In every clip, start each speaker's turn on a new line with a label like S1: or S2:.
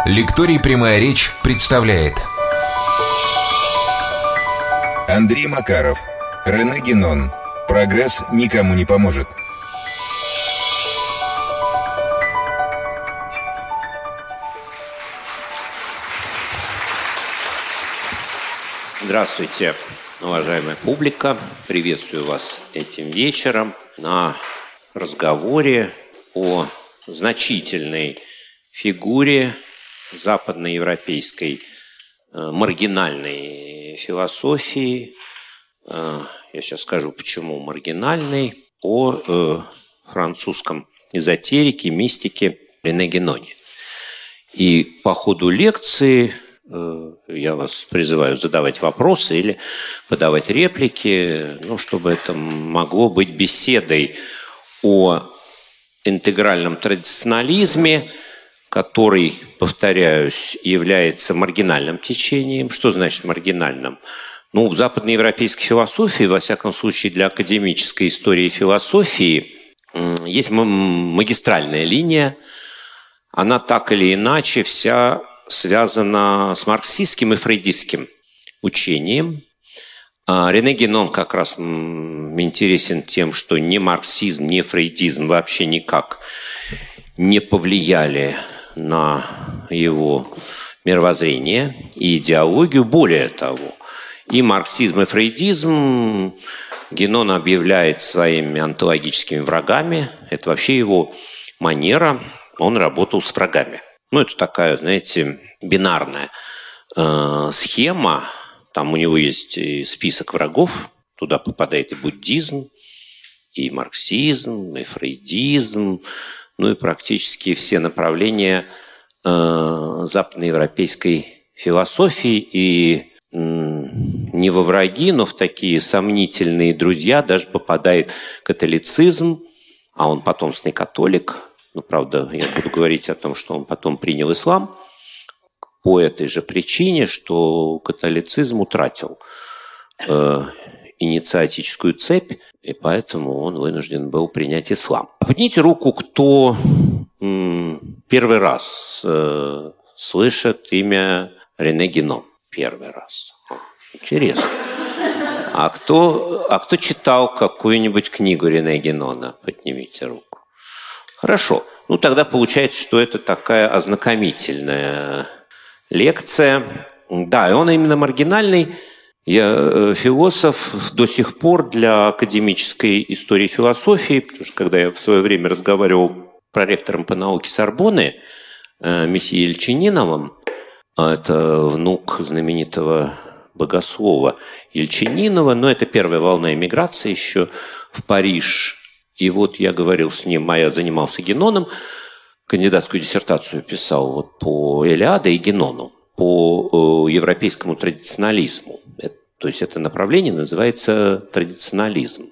S1: Лекторий «Прямая речь» представляет
S2: Андрей Макаров, Рене Генон. Прогресс никому не поможет.
S3: Здравствуйте, уважаемая публика. Приветствую вас этим вечером на разговоре о значительной фигуре западноевропейской маргинальной философии. Я сейчас скажу, почему маргинальной, о французском эзотерике, мистике Рене Геноне. И по ходу лекции я вас призываю задавать вопросы или подавать реплики, чтобы это могло быть беседой о интегральном традиционализме, который, повторяюсь, является маргинальным течением. Что значит маргинальным? В западноевропейской философии, во всяком случае для академической истории философии, есть магистральная линия. Она так или иначе вся связана с марксистским и фрейдистским учением. Рене Генон как раз интересен тем, что ни марксизм, ни фрейдизм вообще никак не повлияли на его мировоззрение и идеологию. Более того, и марксизм, и фрейдизм Генон объявляет своими онтологическими врагами. Это вообще его манера. Он работал с врагами. Это такая, бинарная схема. Там у него есть и список врагов. Туда попадает и буддизм, и марксизм, и фрейдизм, и практически все направления западноевропейской философии. И не во враги, но в такие сомнительные друзья даже попадает католицизм, а он потомственный католик. Правда, я буду говорить о том, что он потом принял ислам по этой же причине, что католицизм утратил инициатическую цепь, и поэтому он вынужден был принять ислам. Поднимите руку, кто первый раз слышит имя Рене Генон. Первый раз. Интересно. А кто читал какую-нибудь книгу Рене Генона? Поднимите руку. Хорошо. Тогда получается, что это такая ознакомительная лекция. Да, и он именно маргинальный. Я философ до сих пор для академической истории философии, потому что когда я в свое время разговаривал с проректором по науке Сорбонны, месье Ельчининовым, это внук знаменитого богослова Ельчининова, но это первая волна эмиграции еще в Париж. И я говорил с ним, я занимался Геноном, кандидатскую диссертацию писал по Илиаде и Генону, по европейскому традиционализму. То есть это направление называется традиционализм.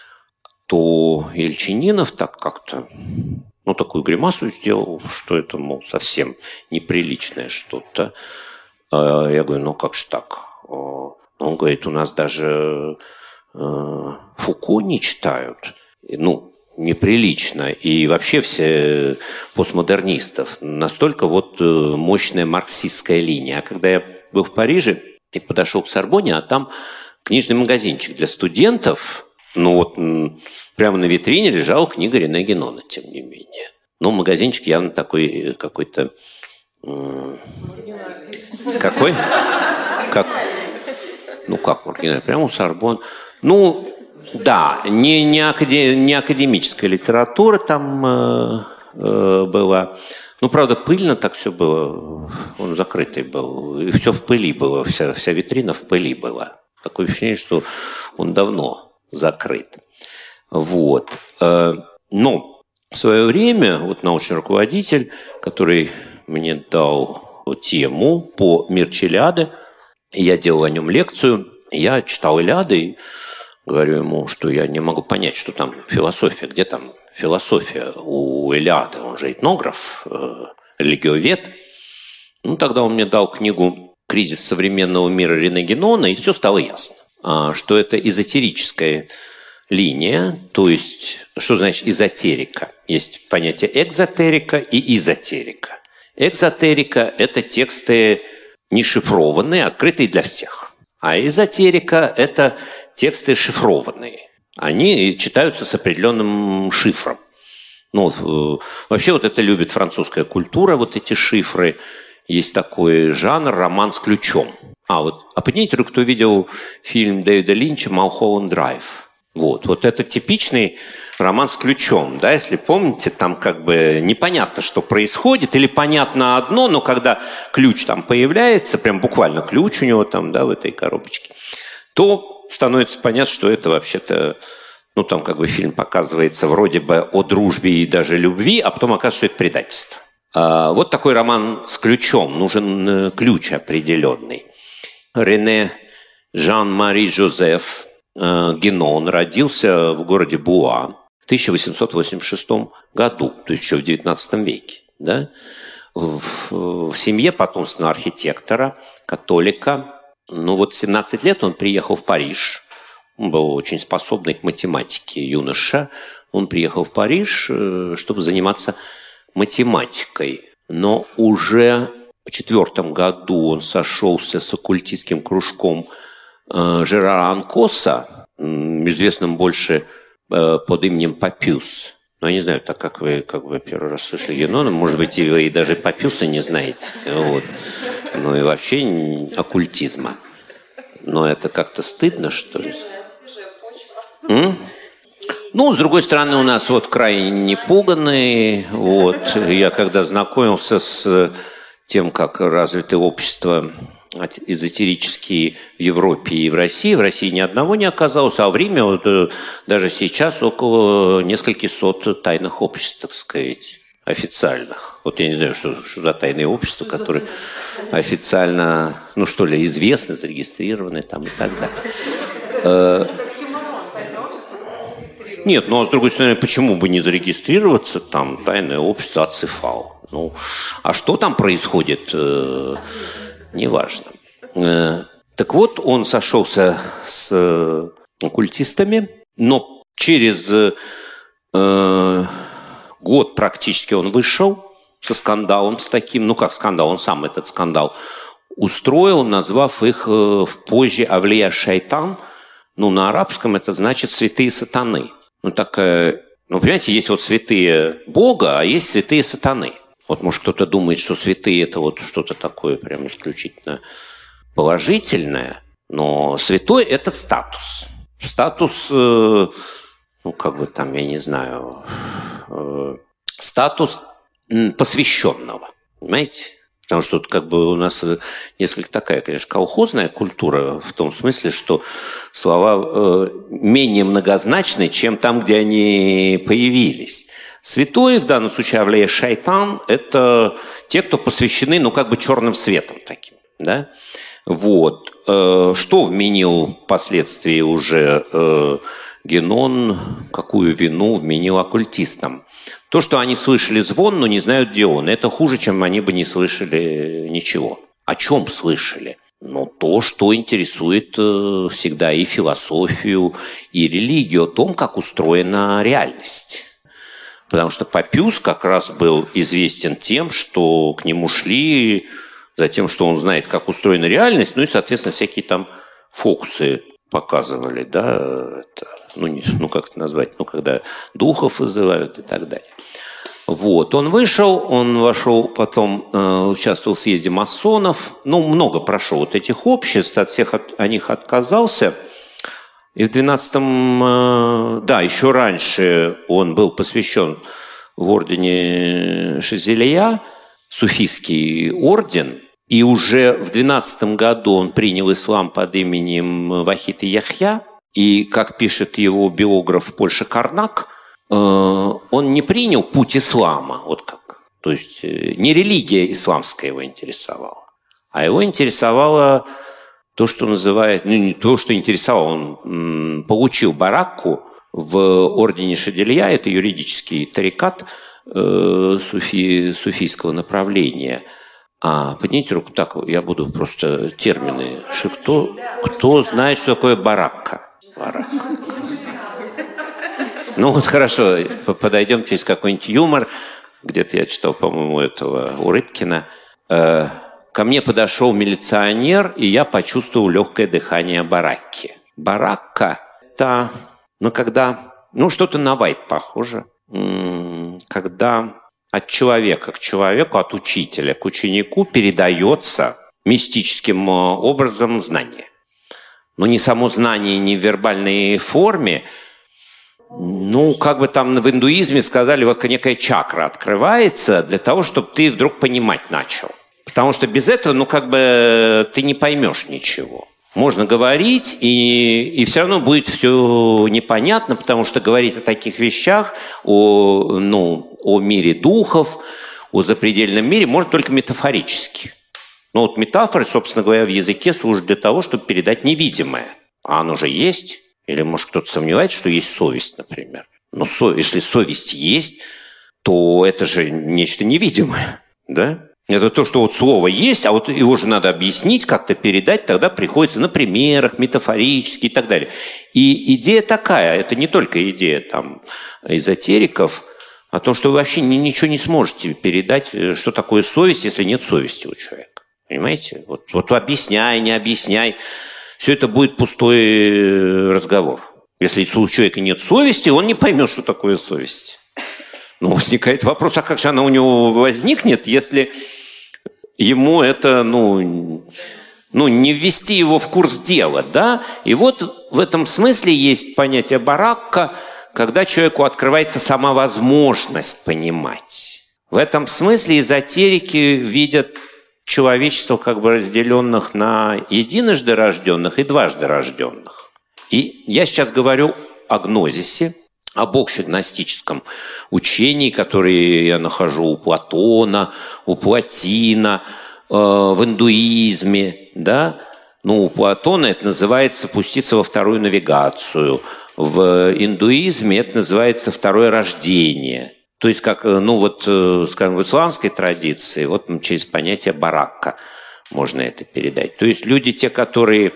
S3: То Ельчининов так как-то, такую гримасу сделал, что это, совсем неприличное что-то. Я говорю, как же так? Он говорит, у нас даже Фуко не читают. Неприлично. И вообще все постмодернистов. Настолько мощная марксистская линия. А когда я был в Париже и подошел к Сорбонне, а там книжный магазинчик для студентов, прямо на витрине лежала книга Рене Генона, тем не менее. Магазинчик явно такой какой-то... Какой? Как маргинальный? Прямо у Сорбонны. Да, не академическая литература там была. Правда, пыльно так все было. Он закрытый был. И все в пыли было. Вся витрина в пыли была. Такое ощущение, что он давно закрыт. Но в свое время научный руководитель, который мне дал тему по Мирчелиаде, я делал о нем лекцию, я читал Илиады и говорю ему, что я не могу понять, что там философия. Где там философия у Илиады? Он же этнограф, религиовед. Тогда он мне дал книгу «Кризис современного мира» Рене Генона, и все стало ясно. Что это эзотерическая линия, то есть, что значит эзотерика? Есть понятие экзотерика и эзотерика. Экзотерика – это тексты не шифрованные, открытые для всех. А эзотерика – это тексты шифрованные. Они читаются с определенным шифром. Ну, вообще вот это любит французская культура, вот эти шифры. Есть такой жанр – роман с ключом. А поднимите руку, кто видел фильм Дэвида Линча «Малхолланд Драйв». Вот это типичный роман с ключом, да, если помните, там как бы непонятно, что происходит, или понятно одно, но когда ключ там появляется, прям буквально ключ у него там, да, в этой коробочке, то становится понятно, что это вообще-то, ну, там как бы фильм показывается вроде бы о дружбе и даже любви, а потом оказывается, что это предательство. Вот такой роман с ключом, нужен ключ определенный. Рене Жан-Мари Жозеф Генон родился в городе Буа в 1886 году, то есть еще в XIX веке. Да? В семье потомственного архитектора, католика. Ну вот в 17 лет он приехал в Париж. Он был очень способный к математике юноша. Он приехал в Париж, чтобы заниматься математикой. Но уже в 4 году он сошелся с оккультистским кружком Жерара Анкоса, известным больше под именем Папюс. Но я не знаю, так как вы первый раз слышали Генона, может быть, и вы и даже Папюса не знаете. Вот. Ну и вообще оккультизма. Но это как-то стыдно, что ли? Ну, с другой стороны, у нас вот край непуганный. Вот. Я когда знакомился с тем, как развито общество эзотерические в Европе и в России ни одного не оказалось, а в Риме вот, даже сейчас около нескольких сот тайных обществ, так сказать, официальных. Вот я не знаю, что за тайные общества, которые официально, ну что ли, известны, зарегистрированы там и так далее. Нет, ну а с другой стороны, почему бы не зарегистрироваться, там, тайное общество Ацефал. Ну, а что там происходит, неважно. Так вот, он сошелся с оккультистами, но через год практически он вышел со скандалом с таким, ну как скандал, он сам этот скандал устроил, назвав их позже «Авлия Шайтан». Ну, на арабском это значит «святые сатаны». Ну, такая, ну, понимаете, есть вот святые Бога, а есть святые сатаны. Вот, может, кто-то думает, что святые – это вот что-то такое прям исключительно положительное, но святой – это статус. Статус, ну, как бы там, я не знаю, статус посвященного, понимаете? Потому что тут как бы у нас несколько такая, конечно, колхозная культура в том смысле, что слова менее многозначны, чем там, где они появились. Святой, в данном случае Авлия Шайтан, это те, кто посвящены, ну, как бы черным светом таким, да? Вот. Что вменил впоследствии уже Генон, какую вину вменил оккультистам? То, что они слышали звон, но не знают, где он. Это хуже, чем они бы не слышали ничего. О чем слышали? Ну, то, что интересует всегда и философию, и религию, о том, как устроена реальность. Потому что Папюс как раз был известен тем, что к нему шли за тем, что он знает, как устроена реальность, ну и, соответственно, всякие там фокусы показывали, да, это, ну как это назвать, ну, когда духов вызывают и так далее. Вот, он вошел, потом участвовал в съезде масонов, ну, много прошел вот этих обществ, от всех о них отказался. И в 12-м, да, еще раньше он был посвящен в ордене Шазилия, суфийский орден, и уже в 12-м году он принял ислам под именем Вахид Яхья, и, как пишет его биограф в Польше Карнак, он не принял путь ислама, вот как. То есть не религия исламская его интересовала, а его интересовало то, что называют, ну не то, что интересовало, он получил баракку в ордене Шадилья, это юридический тарикат суфийского направления. Поднимите руку, так, я буду просто термины. Кто знает, что такое баракка? Баракка. Ну вот хорошо, подойдем через какой-нибудь юмор. где-то я читал, по-моему, этого у Рыбкина. Ко мне подошел милиционер, и я почувствовал легкое дыхание баракки. Баракка – это, когда, что-то на вайб похоже. Когда от человека к человеку, от учителя к ученику передается мистическим образом знание. Но не само знание, не в вербальной форме. Там в индуизме сказали, вот некая чакра открывается для того, чтобы ты вдруг понимать начал. Потому что без этого, ты не поймешь ничего. Можно говорить, и все равно будет все непонятно, потому что говорить о таких вещах, о мире духов, о запредельном мире можно только метафорически. Метафоры, собственно говоря, в языке служат для того, чтобы передать невидимое. А оно же есть. Или, может, кто-то сомневается, что есть совесть, например. Но если совесть есть, то это же нечто невидимое, да? Это то, что слово есть, а его же надо объяснить, как-то передать, тогда приходится на примерах, метафорически и так далее. И идея такая, это не только идея эзотериков, о том, что вы вообще ничего не сможете передать, что такое совесть, если нет совести у человека. Понимаете? Вот объясняй, не объясняй. Все это будет пустой разговор. Если у человека нет совести, он не поймет, что такое совесть. Возникает вопрос, а как же она у него возникнет, если ему это, не ввести его в курс дела, да? И вот в этом смысле есть понятие баракка, когда человеку открывается сама возможность понимать. В этом смысле эзотерики видят человечество разделенных на единожды рожденных и дважды рожденных. И я сейчас говорю о гнозисе, об общегностическом учении, которое я нахожу у Платона, у Платина, в индуизме, да? У Платона это называется пуститься во вторую навигацию. В индуизме это называется второе рождение. То есть, скажем, в исламской традиции, через понятие баракка можно это передать. То есть люди, те, которые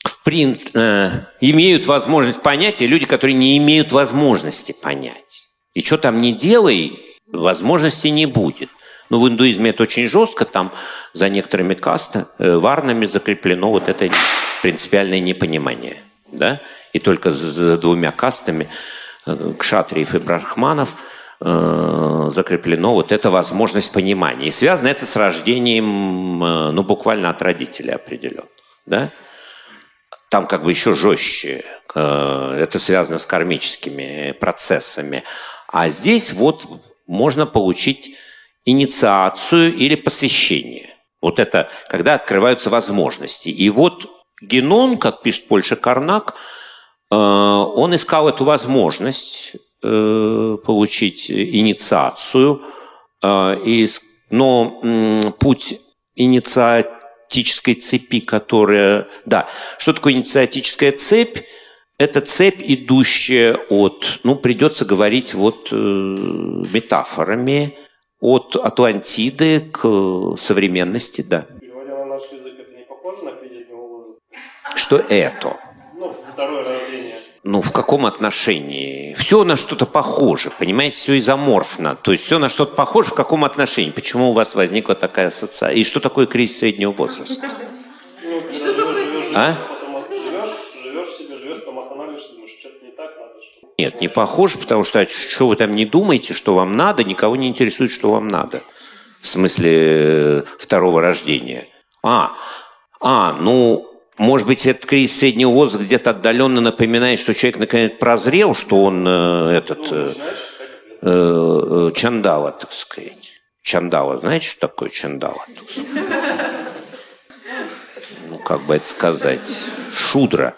S3: имеют возможность понять, и люди, которые не имеют возможности понять. И что там ни делай, возможности не будет. В индуизме это очень жестко, там за некоторыми варнами закреплено это принципиальное непонимание. Да? И только за двумя кастами, кшатриев и брахманов, закреплено эта возможность понимания. И связано это с рождением, буквально от родителей определенных. Да? Там еще жестче. Это связано с кармическими процессами. А здесь можно получить инициацию или посвящение. Это когда открываются возможности. И Генон, как пишет Польша Карнак, он искал эту возможность получить инициацию, но путь инициатической цепи, которая... Да, что такое инициатическая цепь? Это цепь, идущая от... придется говорить метафорами, от Атлантиды к современности, да.
S4: Переводя на наш язык, это не похоже на кризисный возраст?
S3: Что это?
S4: Второе рождение.
S3: В каком отношении? Все на что-то похоже, понимаете, все изоморфно. То есть все на что-то похоже, в каком отношении? Почему у вас возникла такая ассоциация? И что такое кризис среднего возраста?
S4: Живешь, потом останавливаешься, думаешь, что-то не так, надо что-то.
S3: Нет, не похоже, потому что вы там не думаете, что вам надо, никого не интересует, что вам надо. В смысле второго рождения. Может быть, этот кризис среднего возраста где-то отдаленно напоминает, что человек наконец прозрел, что он чандала, так сказать. Чандала, знаете, что такое чандала? Как бы это сказать? Шудра.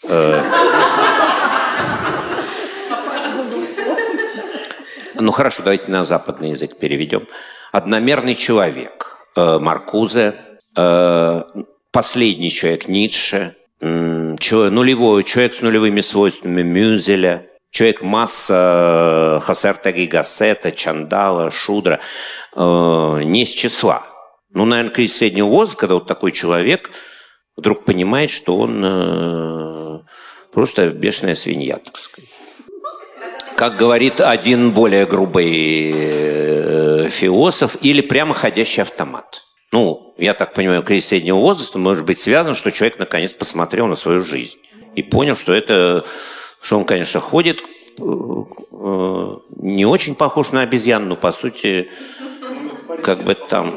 S3: Хорошо, давайте на западный язык переведем. Одномерный человек. Маркузе. Последний человек Ницше, человек с нулевыми свойствами Мюзеля, человек-масса Хасертаги Гассета, Чандала, Шудра, не с числа. Наверное, кризис среднего возраста, когда такой человек вдруг понимает, что он просто бешеная свинья, так сказать. Как говорит один более грубый мафиозов или прямо ходящий автомат. Ну, я так понимаю, кризис среднего возраста может быть связан, что человек наконец посмотрел на свою жизнь и понял, что он, конечно, ходит, не очень похож на обезьяну, но по сути, как бы там...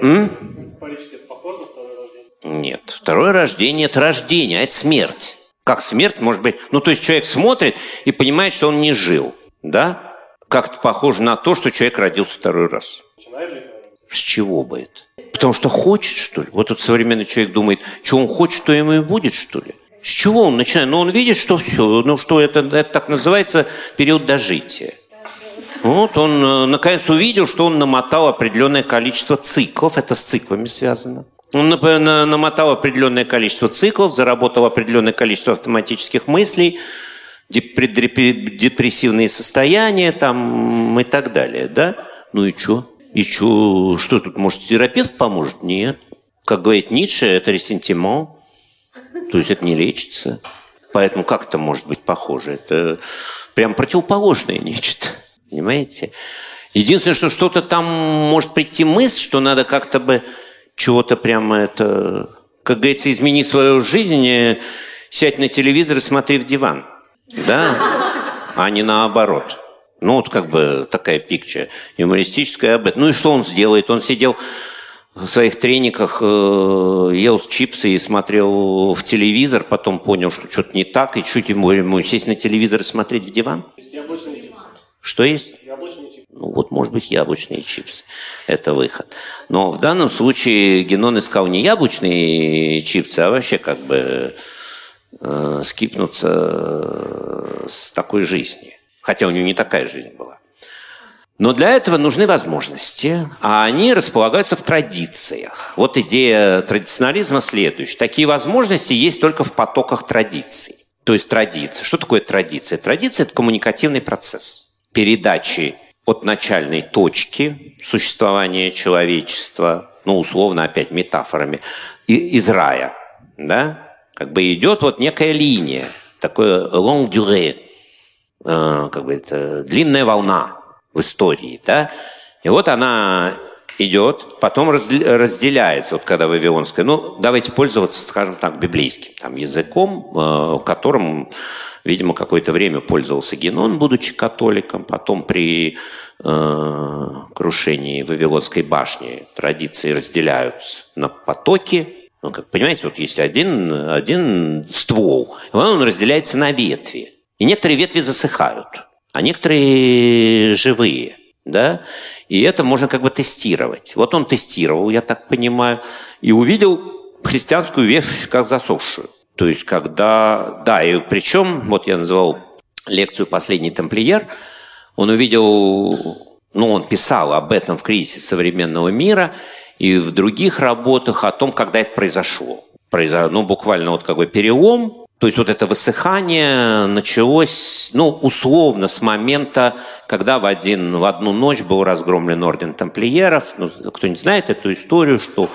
S3: Нет, второе рождение – это рождение, а это смерть. Как смерть может быть? Ну, то есть человек смотрит и понимает, что он не жил, да? Как-то похоже на то, что человек родился второй раз. С чего бы это? Потому что хочет, что ли? Вот тут современный человек думает, что он хочет, то ему и будет, что ли? С чего он начинает? Ну, он видит, что все, что это так называется период дожития. Вот он, наконец, увидел, что он намотал определенное количество циклов. Это с циклами связано. Он намотал определенное количество циклов, заработал определенное количество автоматических мыслей, депрессивные состояния там, и так далее. Да? Ну и что? И что тут, может, терапевт поможет? Нет. Как говорит Ницше, это ресентимент. То есть это не лечится. Поэтому как это может быть похоже? Это прям противоположное нечто. Понимаете? Единственное, что что-то там может прийти мысль, что надо как-то бы чего-то прямо это... Как говорится, измени свою жизнь, сядь на телевизор и смотри в диван. Да? А не наоборот. Ну, вот как бы такая пикча юмористическая об этом. Ну и что он сделает? Он сидел в своих трениках, ел чипсы и смотрел в телевизор, потом понял, что что-то не так, и чуть ему сесть на телевизор и смотреть в диван.
S4: Яблочные чипсы.
S3: Что есть?
S4: Яблочные чипсы.
S3: Ну, вот, может быть, яблочные чипсы. Это выход. Но в данном случае Генон искал не яблочные чипсы, а вообще как бы скипнуться с такой жизни. Хотя у него не такая жизнь была. Но для этого нужны возможности, а они располагаются в традициях. Вот идея традиционализма следующая. Такие возможности есть только в потоках традиций. То есть традиция. Что такое традиция? Традиция – это коммуникативный процесс передачи от начальной точки существования человечества, ну, условно, опять метафорами, из рая. Да? Как бы идет вот некая линия, такое longue durée, как бы это длинная волна в истории, да? И вот она идет, потом разделяется, вот когда вавилонская. Ну, давайте пользоваться, скажем так, библейским там, языком, которым, видимо, какое-то время пользовался Генон, будучи католиком. Потом при крушении Вавилонской башни традиции разделяются на потоки. Ну, как понимаете, вот есть один ствол, и он разделяется на ветви. И некоторые ветви засыхают, а некоторые живые, да? И это можно как бы тестировать. Вот он тестировал, я так понимаю, и увидел христианскую ветвь как засохшую. То есть когда... Да, и причем, вот я называл лекцию «Последний тамплиер», он увидел... Ну, он писал об этом в «Кризисе современного мира» и в других работах о том, когда это произошло. Ну, буквально вот как бы перелом. То есть вот это высыхание началось, ну, условно, с момента, когда в одну ночь был разгромлен орден тамплиеров. Ну, кто-нибудь знает эту историю, что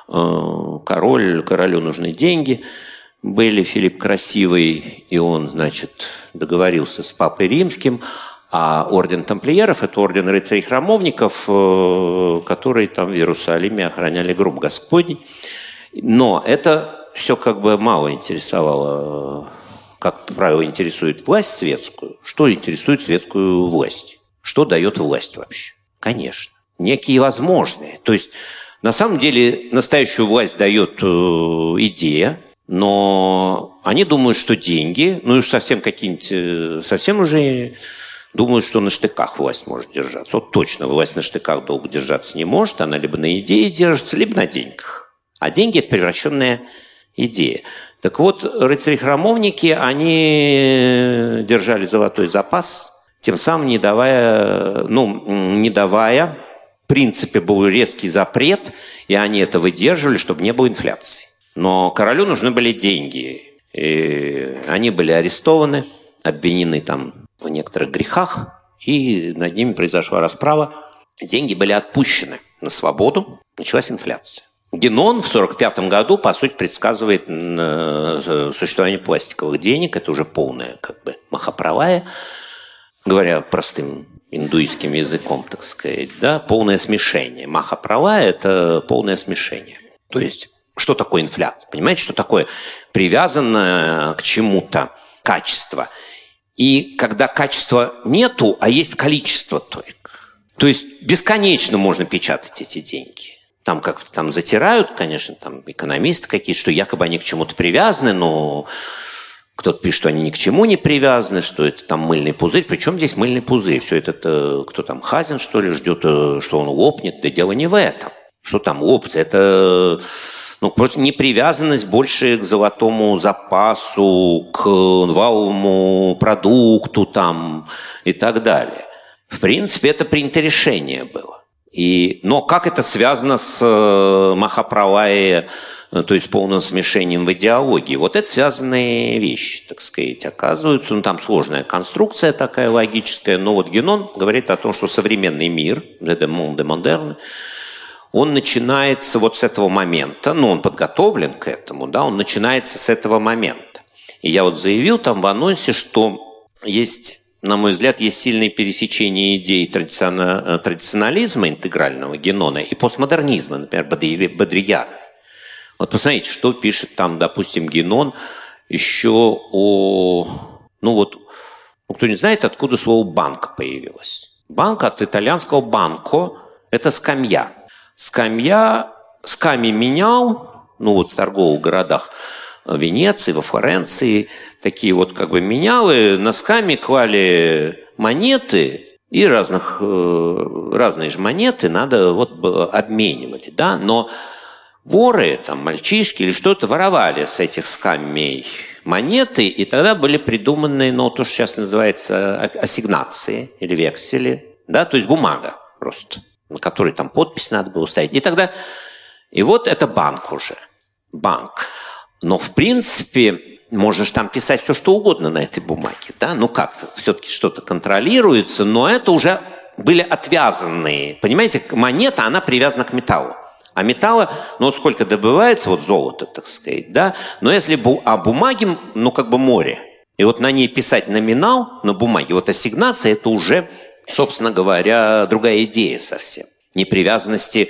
S3: королю нужны деньги были, Филипп Красивый, и он, значит, договорился с папой римским, а орден тамплиеров – это орден рыцарей-храмовников, которые там в Иерусалиме охраняли гроб Господень. Но это все как бы мало интересовало, как правило, интересует власть светскую. Что интересует светскую власть? Что дает власть вообще? Конечно, некие возможные. То есть, на самом деле, настоящую власть дает идея, но они думают, что деньги, ну и уж совсем какие-нибудь, совсем уже думают, что на штыках власть может держаться. Вот точно, власть на штыках долго держаться не может, она либо на идее держится, либо на деньгах. А деньги – это превращенная идея. Так вот, рыцари-храмовники, они держали золотой запас, тем самым не давая, в принципе, был резкий запрет, и они это выдерживали, чтобы не было инфляции. Но королю нужны были деньги, и они были арестованы, обвинены там в некоторых грехах, и над ними произошла расправа. Деньги были отпущены на свободу, началась инфляция. Генон в 1945 году, по сути, предсказывает существование пластиковых денег. Это уже полная, как бы, махапралая, говоря простым индуистским языком, так сказать, да, полное смешение. Маха-права – это полное смешение. То есть, что такое инфляция? Понимаете, что такое привязанное к чему-то качество? И когда качества нету, а есть количество только. То есть, бесконечно можно печатать эти деньги. Там как-то там затирают, конечно, там экономисты какие-то, что якобы они к чему-то привязаны, но кто-то пишет, что они ни к чему не привязаны, что это там мыльный пузырь. Причем здесь мыльный пузырь? Все это кто там, Хазин, что ли, ждет, что он лопнет? Да дело не в этом. Что там лопнет? Это просто непривязанность больше к золотому запасу, к валовому продукту там и так далее. В принципе, это принято решение было. Но как это связано с Махапралая, то есть полным смешением в идеологии? Вот это связанные вещи, так сказать, оказываются. Там сложная конструкция такая логическая, но вот Генон говорит о том, что современный мир, le monde moderne, он начинается вот с этого момента, он подготовлен к этому, да, он начинается с этого момента. И я вот заявил там в анонсе, что есть... На мой взгляд, есть сильные пересечения идей традиционализма интегрального Генона и постмодернизма, например, Бодрияра. Вот посмотрите, что пишет там, допустим, Генон еще о... кто не знает, откуда слово «банк» появилось. Банк от итальянского «банко» – это скамья. Скамья, сками менял, в торговых городах, в Венеции, во Флоренции, такие вот как бы менялы, носками клали монеты, и разные же монеты надо обменивали, да, но воры, там, мальчишки или что-то воровали с этих скамей монеты, и тогда были придуманы, то, что сейчас называется ассигнации или вексели, да, то есть бумага просто, на которой там подпись надо было ставить. И вот это банк уже, банк. Но, в принципе, можешь там писать все, что угодно на этой бумаге, да? Как-то все-таки что-то контролируется, но это уже были отвязанные. Понимаете, монета, она привязана к металлу. А металла, сколько добывается, золото, так сказать, да? Но если бумаги, море. И на ней писать номинал на бумаге, ассигнация, это уже, собственно говоря, другая идея совсем. Непривязанности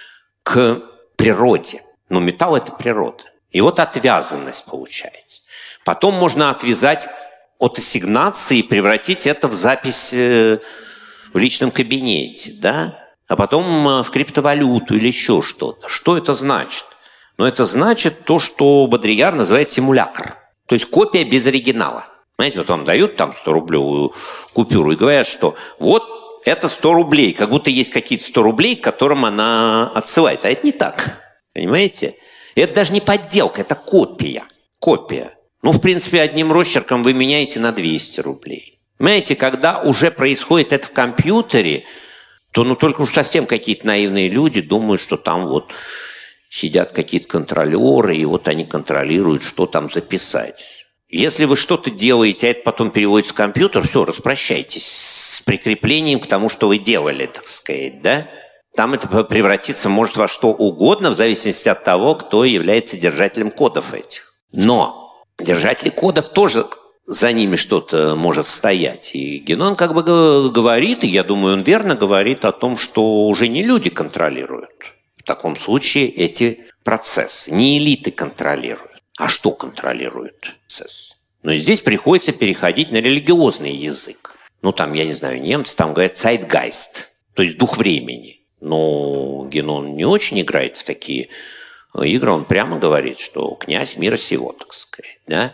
S3: к природе. Металл – это природа. И отвязанность получается. Потом можно отвязать от ассигнации и превратить это в запись в личном кабинете, да? А потом в криптовалюту или еще что-то. Что это значит? Это значит то, что Бодрияр называет симулякр. То есть копия без оригинала. Знаете, вам дают там 100-рублевую купюру и говорят, что это 100 рублей. Как будто есть какие-то 100 рублей, к которым она отсылает. А это не так. Понимаете? Это даже не подделка, это копия. Копия. В принципе, одним росчерком вы меняете на 200 рублей. Понимаете, когда уже происходит это в компьютере, то только уж совсем какие-то наивные люди думают, что там сидят какие-то контролеры, и они контролируют, что там записать. Если вы что-то делаете, а это потом переводится в компьютер, все, распрощайтесь с прикреплением к тому, что вы делали, так сказать, да? Там это превратиться может во что угодно, в зависимости от того, кто является держателем кодов этих. Но держатели кодов тоже за ними что-то может стоять. И Генон говорит, и я думаю, он верно говорит о том, что уже не люди контролируют. В таком случае эти процессы. Не элиты контролируют. А что контролирует процесс? Но здесь приходится переходить на религиозный язык. Я не знаю, немцы там говорят «zeitgeist», то есть дух времени. Но Генон не очень играет в такие игры. Он прямо говорит, что князь мира сего, так сказать. Да?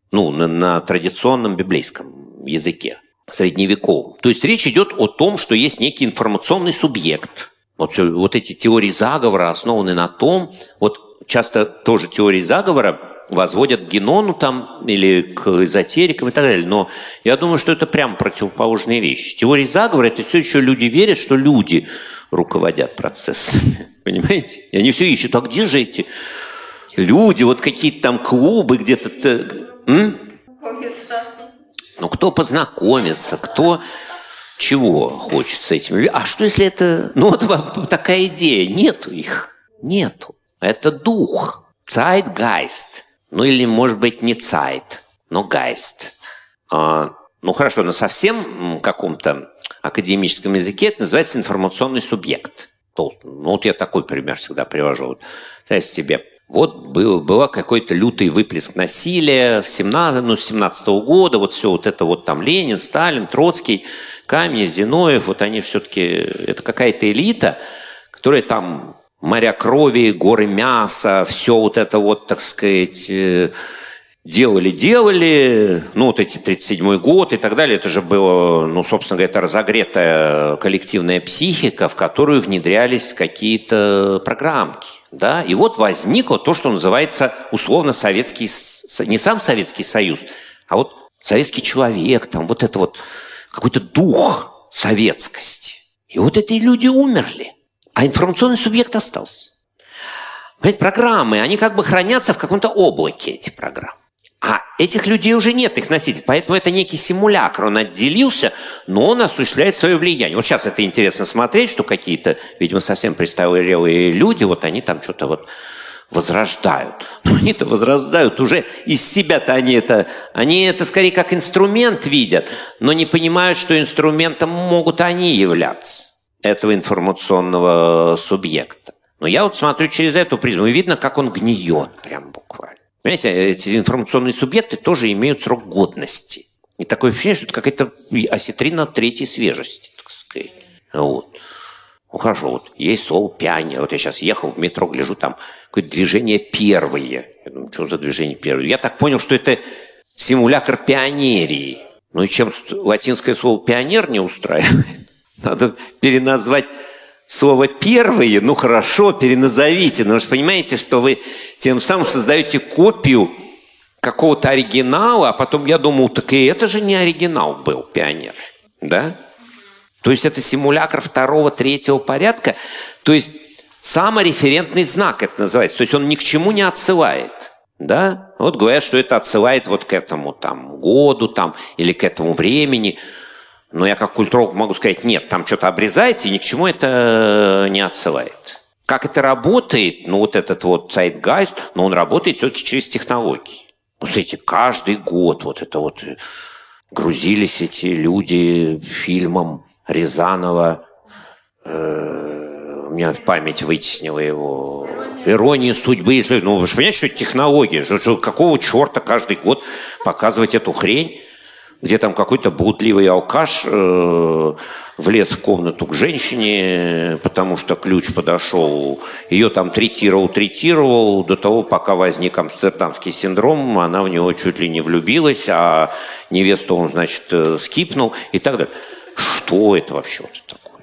S3: На традиционном библейском языке, средневековом. То есть речь идет о том, что есть некий информационный субъект. Эти теории заговора основаны на том, часто тоже теории заговора возводят к Генону или к эзотерикам и так далее. Но я думаю, что это прямо противоположные вещи. Теории заговора – это все еще люди верят, что люди руководят процессами. Понимаете? И они все ищут. А где же эти люди? Какие-то там клубы где-то. Кто познакомится, кто чего хочет с этими. А что если это... вам такая идея. Нету их. Нету. Это дух. Zeitgeist. Или, может быть, не Zeit, но Geist. Хорошо, на совсем каком-то академическом языке это называется информационный субъект. Ну, вот я такой пример всегда привожу. Вот, представьте себе, вот был какой-то лютый выплеск насилия с 17-го года, вот все вот это вот там Ленин, Сталин, Троцкий, Каменев, Зиновьев, вот они все-таки, это какая-то элита, которая там моря крови, горы мяса, все вот это вот, так сказать, делали, ну, вот эти 37-й год и так далее, это же было, ну, собственно говоря, это разогретая коллективная психика, в которую внедрялись какие-то программки, да, и вот возникло то, что называется условно советский, не сам Советский Союз, а вот советский человек, там, вот это вот какой-то дух советскости. И вот эти люди умерли, а информационный субъект остался. Понимаете, программы, они как бы хранятся в каком-то облаке, эти программы. А этих людей уже нет, их носителей. Поэтому это некий симулякр. Он отделился, но он осуществляет свое влияние. Вот сейчас это интересно смотреть, что какие-то, видимо, совсем престарелые люди, вот они там что-то вот возрождают. Но они-то возрождают уже из себя-то они это скорее как инструмент видят, но не понимают, что инструментом могут они являться, этого информационного субъекта. Но я вот смотрю через эту призму, и видно, как он гниет прям буквально. Понимаете, эти информационные субъекты тоже имеют срок годности. И такое ощущение, что это какая-то осетрина третьей свежести, так сказать. Вот. Ну хорошо, вот есть слово «пионер». Вот я сейчас ехал в метро, гляжу, там какое-то движение первое. Я думаю, что за движение первое? Я так понял, что это симулятор пионерии. Ну и чем латинское слово «пионер» не устраивает? Надо переназвать слово «первые», ну хорошо, переназовите. Но вы же понимаете, что вы тем самым создаете копию какого-то оригинала, а потом я думал, так и это же не оригинал был, «Пионер». Да? То есть это симулятор второго, третьего порядка. То есть самореферентный знак это называется. То есть он ни к чему не отсылает. Да? Вот говорят, что это отсылает вот к этому там, году там, или к этому времени. Но я как культуролог могу сказать, нет, там что-то обрезается и ни к чему это не отсылает. Как это работает, ну вот этот вот zeitgeist, но он работает все-таки через технологии. Вот эти каждый год вот это вот грузились эти люди фильмом Рязанова, у меня память вытеснила его, «Ирония судьбы». Ну вы же понимаете, что это технология, что какого черта каждый год показывать эту хрень, где там какой-то блудливый алкаш влез в комнату к женщине, потому что ключ подошел, ее там третировал до того, пока возник амстердамский синдром, она в него чуть ли не влюбилась, а невесту он, значит, скипнул и так далее. Что это вообще вот такое?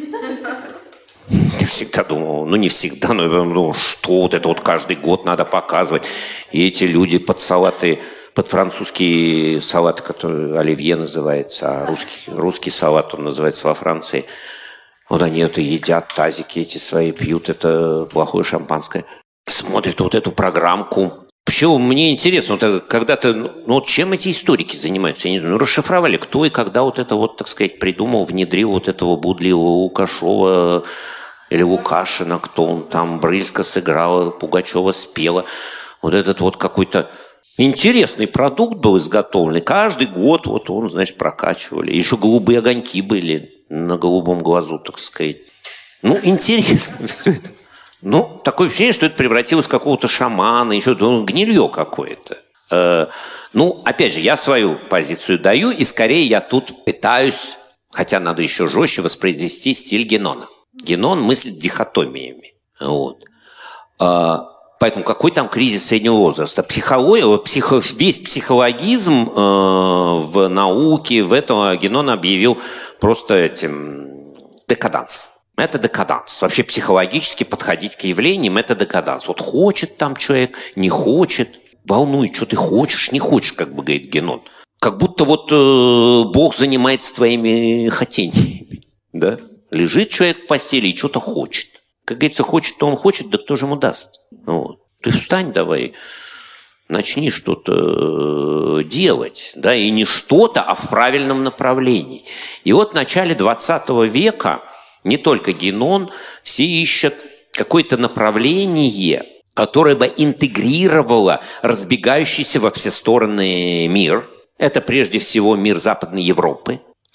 S3: Я всегда думал, ну не всегда, но я думал, что вот это вот каждый год надо показывать. И эти люди под салаты, под французский салат, который оливье называется, а русский салат, он называется во Франции. Вот они это едят, тазики эти свои пьют, это плохое шампанское. Смотрят вот эту программку. Почему? Мне интересно, вот когда-то, ну вот чем эти историки занимаются? Я не знаю, ну расшифровали, кто и когда вот это вот, так сказать, придумал, внедрил вот этого блудливого Лукашова или Лукашина, кто он там, Брыльска сыграла, Пугачева спела. Вот этот вот какой-то интересный продукт был изготовлен. Каждый год вот он, значит, прокачивали. Еще голубые огоньки были на голубом глазу, так сказать. Ну, интересно все это. Ну, такое ощущение, что это превратилось в какого-то шамана, еще гнилье какое-то. Ну, опять же, я свою позицию даю, и скорее я тут пытаюсь, хотя надо еще жестче, воспроизвести стиль Генона. Генон мыслит дихотомиями. Вот. Поэтому какой там кризис среднего возраста? Психология, весь психологизм в науке, в этом Генон объявил просто этим декаданс. Это декаданс. Вообще психологически подходить к явлениям – это декаданс. Вот хочет там человек, не хочет, волнует, что ты хочешь, не хочешь, как бы говорит Генон. Как будто вот Бог занимается твоими хотениями. Да? Лежит человек в постели и что-то хочет. Как говорится, хочет, то он хочет, да кто же ему даст? Вот. Ты встань давай, начни что-то делать. Да? И не что-то, а в правильном направлении. И вот в начале 20 века не только Генон, все ищут какое-то направление, которое бы интегрировало разбегающийся во все стороны мир. Это прежде всего мир Западной Европы,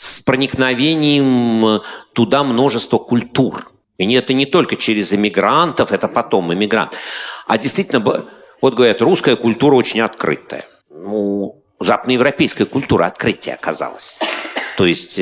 S3: с проникновением туда множества культур. И это не только через иммигрантов, это потом иммигрант. А действительно, вот говорят, русская культура очень открытая. Ну, западноевропейская культура открытия оказалась. То есть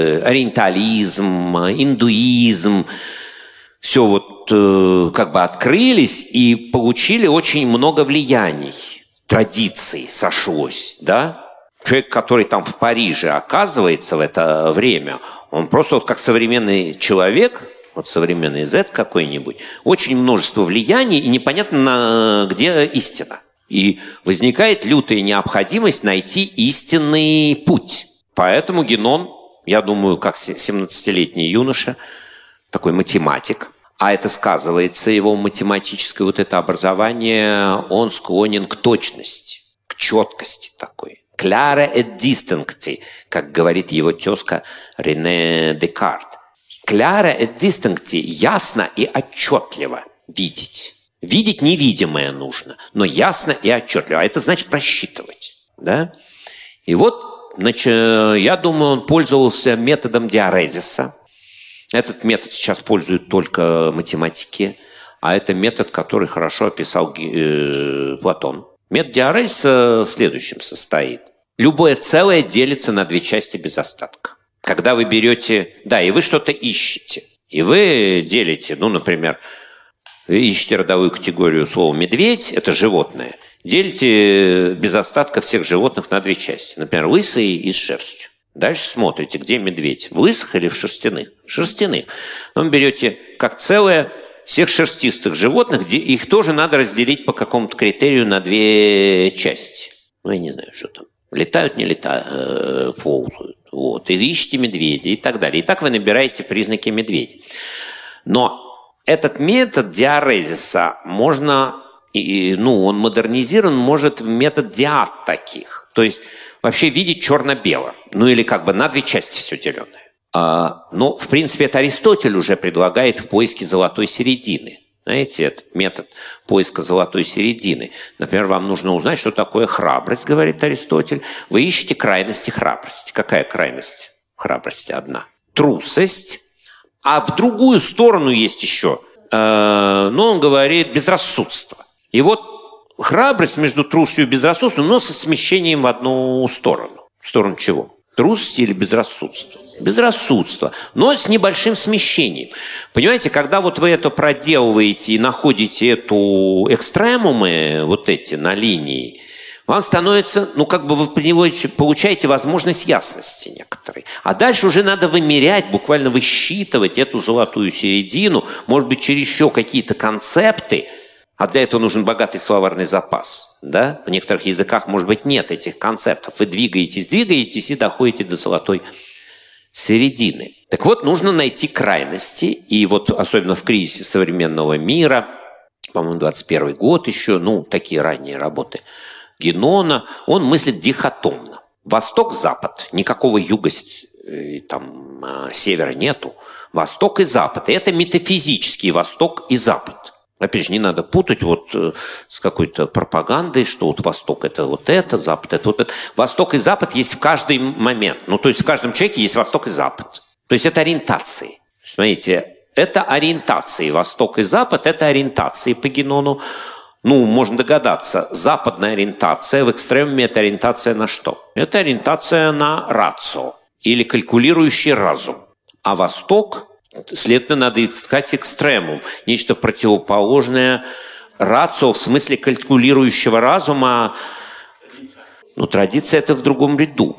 S3: ориентализм, индуизм, все вот как бы открылись и получили очень много влияний, традиций сошлось, да? Человек, который там в Париже оказывается в это время, он просто вот как современный человек, вот современный Z какой-нибудь, очень множество влияний, и непонятно, где истина. И возникает лютая необходимость найти истинный путь. Поэтому Генон, я думаю, как 17-летний юноша, такой математик, а это сказывается, его математическое вот это образование, он склонен к точности, к четкости такой. Clare et distincti, как говорит его тезка Рене Декарт. Clare et distincti, ясно и отчетливо видеть. Видеть невидимое нужно, но ясно и отчетливо. А это значит просчитывать. Да? И вот, значит, я думаю, он пользовался методом диарезиса. Этот метод сейчас пользуют только математики, а это метод, который хорошо описал Платон. Метод диарезиса в следующем состоит. Любое целое делится на две части без остатка. Когда вы берете, да, и вы что-то ищете, и вы делите, ну, например, вы ищете родовую категорию слова «медведь», это животное, делите без остатка всех животных на две части. Например, лысые и с шерстью. Дальше смотрите, где медведь, в лысых или в шерстяных? Шерстяных. Вы берете как целое всех шерстистых животных, где их тоже надо разделить по какому-то критерию на две части. Ну, я не знаю, что там. Летают, не летают, ползают. Вот. И ищите медведя и так далее. И так вы набираете признаки медведя. Но этот метод диарезиса можно, ну, он модернизирован, может метод диад таких. То есть вообще видеть черно-бело. Ну, или как бы на две части все деленное. Но, в принципе, это Аристотель уже предлагает в поиске золотой середины. Знаете, этот метод поиска золотой середины. Например, вам нужно узнать, что такое храбрость, говорит Аристотель. Вы ищете крайности храбрости. Какая крайность храбрости? Одна. Трусость. А в другую сторону есть еще, он говорит, безрассудство. И вот храбрость между трусостью и безрассудством, но со смещением в одну сторону. В сторону чего? Трусости или безрассудства? Безрассудство, но с небольшим смещением. Понимаете, когда вот вы это проделываете и находите эту экстремумы, вот эти на линии, вам становится, ну как бы вы получаете возможность ясности некоторой. А дальше уже надо вымерять, буквально высчитывать эту золотую середину, может быть, через еще какие-то концепты. А для этого нужен богатый словарный запас. Да? В некоторых языках, может быть, нет этих концептов. Вы двигаетесь и доходите до золотой середины. Так вот, нужно найти крайности. И вот особенно в кризисе современного мира, по-моему, 21 год еще, ну, такие ранние работы Генона, он мыслит дихотомно. Восток-запад. Никакого юга, там, севера нету. Восток и запад. И это метафизический восток и запад. Опять же, не надо путать вот с какой-то пропагандой, что вот Восток – это, Запад – это вот это. Восток и Запад есть в каждый момент. Ну, то есть в каждом человеке есть Восток и Запад. То есть это ориентации. Смотрите, это ориентации. Восток и Запад – это ориентации по Генону. Ну, можно догадаться, западная ориентация в экстремуме – это ориентация на что? Это ориентация на рацио или калькулирующий разум. А Восток – следовательно, надо искать экстремум, нечто противоположное рацио в смысле калькулирующего разума. Ну, традиция это в другом ряду.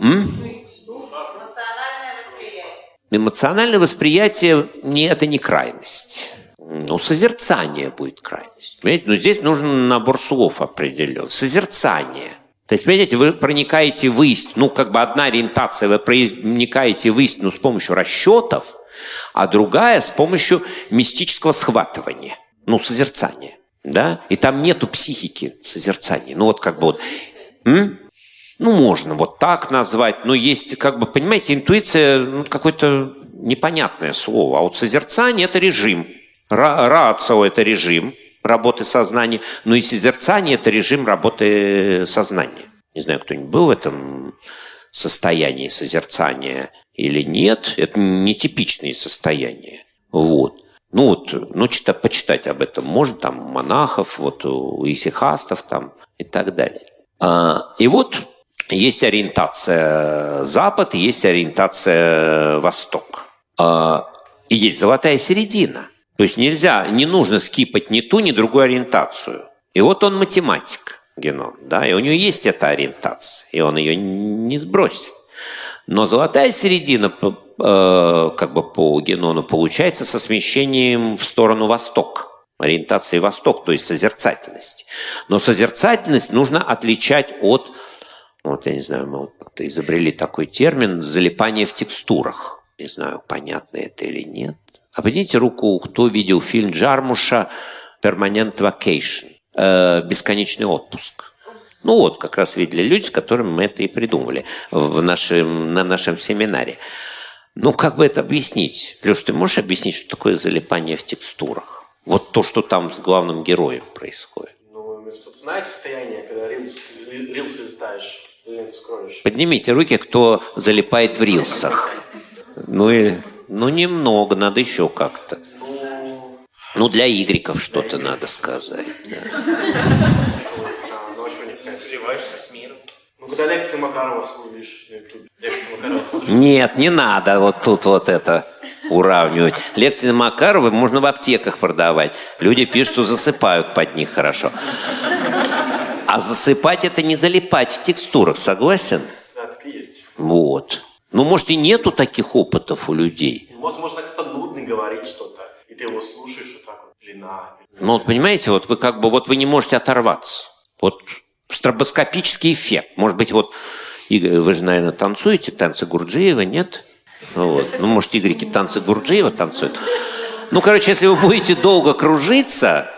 S3: Эмоциональное восприятие это не крайность. Ну, созерцание будет крайность. Понимаете? Но здесь нужен набор слов определенный. Созерцание. То есть, понимаете, вы проникаете в истину, ну, как бы одна ориентация, вы проникаете в истину с помощью расчетов, а другая с помощью мистического схватывания, ну, созерцания, да? И там нету психики в созерцании. Ну, вот как бы вот... Ну, можно вот так назвать, но есть, как бы, понимаете, интуиция, ну, какое-то непонятное слово. А вот созерцание – это режим. Рацио – это режим работы сознания, но и созерцание – это режим работы сознания. Не знаю, кто-нибудь был в этом состоянии созерцания или нет. Это нетипичные состояния. Вот. Ну, почитать об этом можно, там, у монахов, вот, у исихастов там, и так далее. И вот есть ориентация Запад, есть ориентация Восток. И есть золотая середина. То есть не нужно скипать ни ту, ни другую ориентацию. И вот он математик, Генон, да, и у него есть эта ориентация, и он ее не сбросит. Но золотая середина, как бы по Генону, получается со смещением в сторону Восток, ориентации Восток, то есть созерцательности. Но созерцательность нужно отличать от, вот я не знаю, мы вот как-то изобрели такой термин, залипание в текстурах. Не знаю, понятно это или нет. А поднимите руку, кто видел фильм Джармуша «Permanent Vacation», «Бесконечный отпуск». Ну вот, как раз видели люди, с которыми мы это и придумали на нашем семинаре. Ну, как бы это объяснить? Леш, ты можешь объяснить, что такое залипание в текстурах? Вот то, что там с главным героем происходит.
S5: Ну, знаете состояние, когда рилсы листаешь, ленту скроешь?
S3: Поднимите руки, кто залипает в рилсах. Ну, немного, надо еще как-то. Ну, для игреков что-то надо сказать. Да.
S5: Сливаешься с миром. Ну, когда лекции Макарова слушаешь на ютубе. Лекции Макарова слушаешь.
S3: Нет, не надо вот тут вот это уравнивать. Лекции Макарова можно в аптеках продавать. Люди пишут, что засыпают под них хорошо. А засыпать — это не залипать в текстурах, согласен?
S5: Да, так и есть.
S3: Вот. Ну, может, и нету таких опытов у людей.
S5: Возможно, кто-то нудный говорит что-то, и ты его слушаешь вот так вот, длина.
S3: Ну, вот понимаете, вот вы не можете оторваться. Вот стробоскопический эффект. Может быть, вот вы же, наверное, танцуете танцы Гурджиева, нет? Вот. Ну, может, игреки танцы Гурджиева танцуют. Ну, короче, если вы будете долго кружиться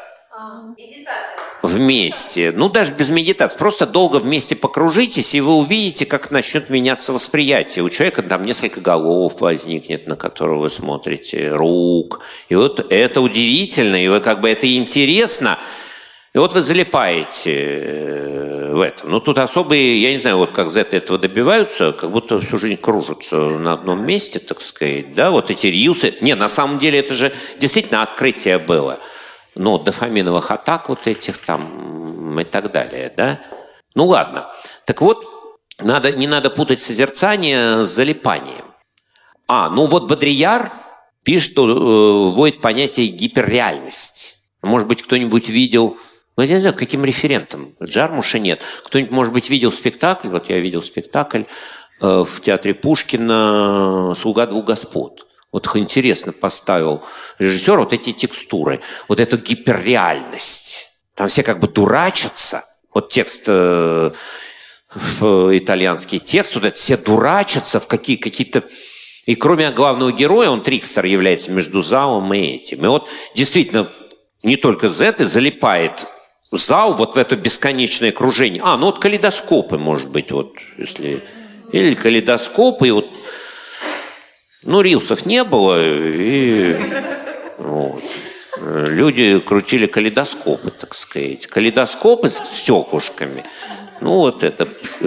S3: вместе, ну, даже без медитации, просто долго вместе покружитесь, и вы увидите, как начнет меняться восприятие. У человека там несколько голов возникнет, на которого вы смотрите, рук. И вот это удивительно, и вы как бы это интересно. И вот вы залипаете в этом. Ну, тут особые, я не знаю, вот как зеты этого добиваются, как будто всю жизнь кружатся на одном месте, так сказать, да, вот эти рилсы. Не, на самом деле это же действительно открытие было. Ну, дофаминовых атак вот этих там и так далее, да. Ну, ладно. Так вот, не надо путать созерцание с залипанием. Ну вот Бодрияр пишет, что вводит понятие гиперреальность. Может быть, кто-нибудь видел... Ну, я не знаю, каким референтом. Джармуша нет. Кто-нибудь, может быть, видел спектакль? Вот я видел спектакль в театре Пушкина «Слуга двух господ». Вот интересно поставил режиссер вот эти текстуры, вот эту гиперреальность. Там все как бы дурачатся. Вот текст, итальянский текст, вот это все дурачатся в какие-то... И кроме главного героя, он трикстер является между залом и этим. И вот действительно не только Зеты залипает зал вот в это бесконечное кружение. Ну вот калейдоскопы, может быть, вот если... Или калейдоскопы, и вот... Ну, рилсов не было, и вот. Люди крутили калейдоскопы, так сказать. Калейдоскопы с стеклышками. Ну, вот это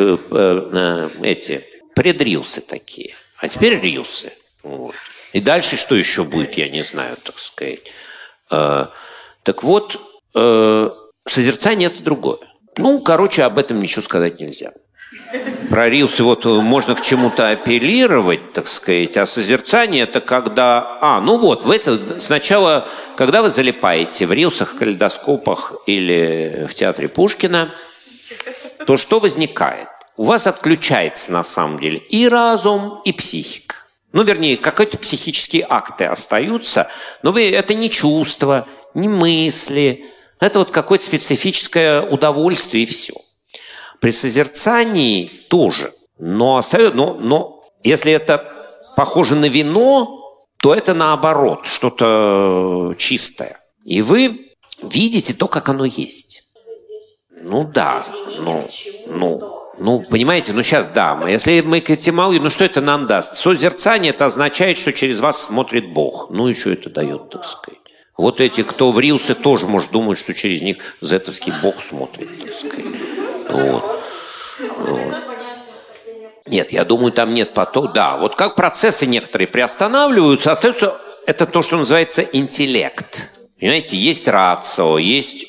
S3: эти предрилсы такие. А теперь рилсы. Вот. И дальше что еще будет, я не знаю, так сказать. Так вот, созерцание – это другое. Ну, короче, об этом ничего сказать нельзя. Про рилсы вот можно к чему-то апеллировать, так сказать, а созерцание – это когда… ну вот, сначала, когда вы залипаете в рилсах, калейдоскопах или в театре Пушкина, то что возникает? У вас отключается, на самом деле, и разум, и психика. Ну, вернее, какие-то психические акты остаются, но это не чувства, не мысли, это вот какое-то специфическое удовольствие, и все. При созерцании тоже. Но если это похоже на вино, то это наоборот, что-то чистое. И вы видите то, как оно есть. Ну да, понимаете, сейчас да. Если мы к этимологии, что это нам даст? Созерцание – это означает, что через вас смотрит Бог. Ну и что это дает, так сказать? Вот эти, кто в рилсы, тоже может думать, что через них зетовский Бог смотрит, так сказать. Вот. Нет, я думаю, там нет потока. Да, вот как процессы некоторые приостанавливаются, остается это то, что называется интеллект. Понимаете, есть рацио, есть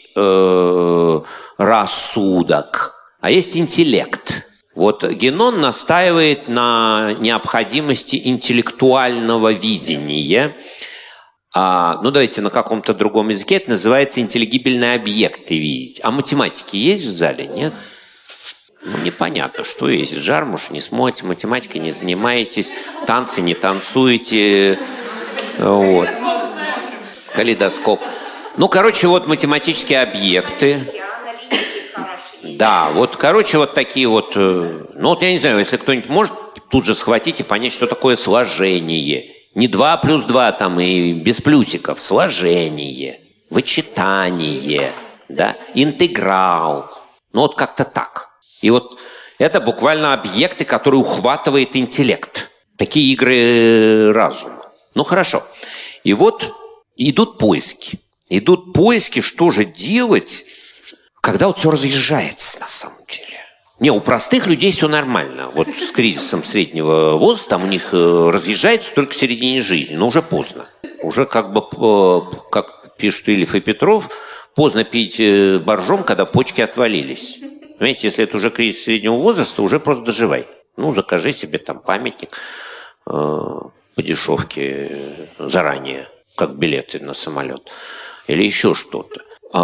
S3: рассудок, а есть интеллект. Вот Генон настаивает на необходимости интеллектуального видения. Ну, давайте на каком-то другом языке. Это называется интеллигибельные объекты видеть. А математики есть в зале? Нет? Ну, непонятно, что есть. Жармуш не смотрите, математикой не занимаетесь, танцы не танцуете. Вот. Калейдоскоп. Ну, короче, вот математические объекты. Да, вот, короче, вот такие вот... Ну, вот я не знаю, если кто-нибудь может тут же схватить и понять, что такое сложение. Не 2 плюс 2 там и без плюсиков. Сложение, вычитание, да, интеграл. Ну, вот как-то так. И вот это буквально объекты, которые ухватывает интеллект. Такие игры разума. Ну, хорошо. И вот идут поиски. Идут поиски, что же делать, когда вот все разъезжается на самом деле. Не, у простых людей все нормально. Вот с кризисом среднего возраста там у них разъезжается только в середине жизни, но уже поздно. Уже как бы, как пишут Ильф и Петров, поздно пить боржом, когда почки отвалились. Понимаете, если это уже кризис среднего возраста, уже просто доживай. Ну, закажи себе там памятник по дешевке заранее, как билеты на самолет. Или еще что-то.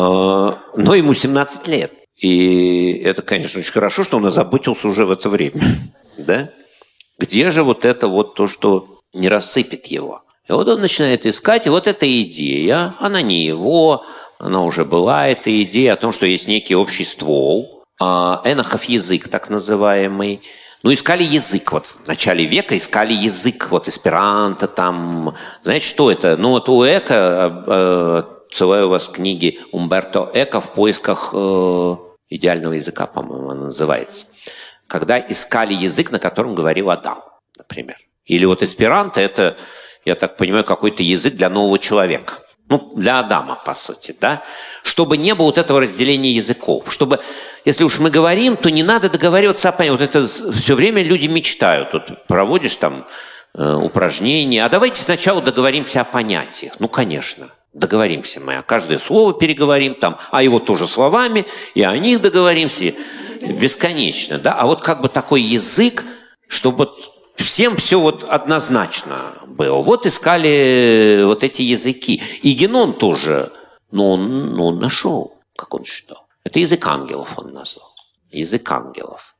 S3: Но ему 17 лет. И это, конечно, очень хорошо, что он озаботился уже в это время. Да? Где же вот это вот то, что не рассыпет его? И вот он начинает искать, и вот эта идея, она не его, она уже была, эта идея о том, что есть некий общий ствол, Энохов язык так называемый. Ну, искали язык. Вот в начале века искали язык. Вот эсперанто там. Знаете, что это? Ну, вот у Эко, целая у вас книги Умберто Эко «В поисках идеального языка», по-моему, она называется. Когда искали язык, на котором говорил Адам, например. Или вот эсперанто – это, я так понимаю, какой-то язык для нового человека. Ну, для Адама, по сути, да? Чтобы не было вот этого разделения языков. Чтобы, если уж мы говорим, то не надо договариваться о понятии. Вот это все время люди мечтают. Вот проводишь там упражнения. А давайте сначала договоримся о понятиях. Ну, конечно, договоримся мы. А каждое слово переговорим там, а его тоже словами, и о них договоримся бесконечно, да? А вот как бы такой язык, чтобы всем все вот однозначно было. Вот искали вот эти языки. И Генон тоже, но он нашел, как он считал. Это язык ангелов он назвал. Язык ангелов.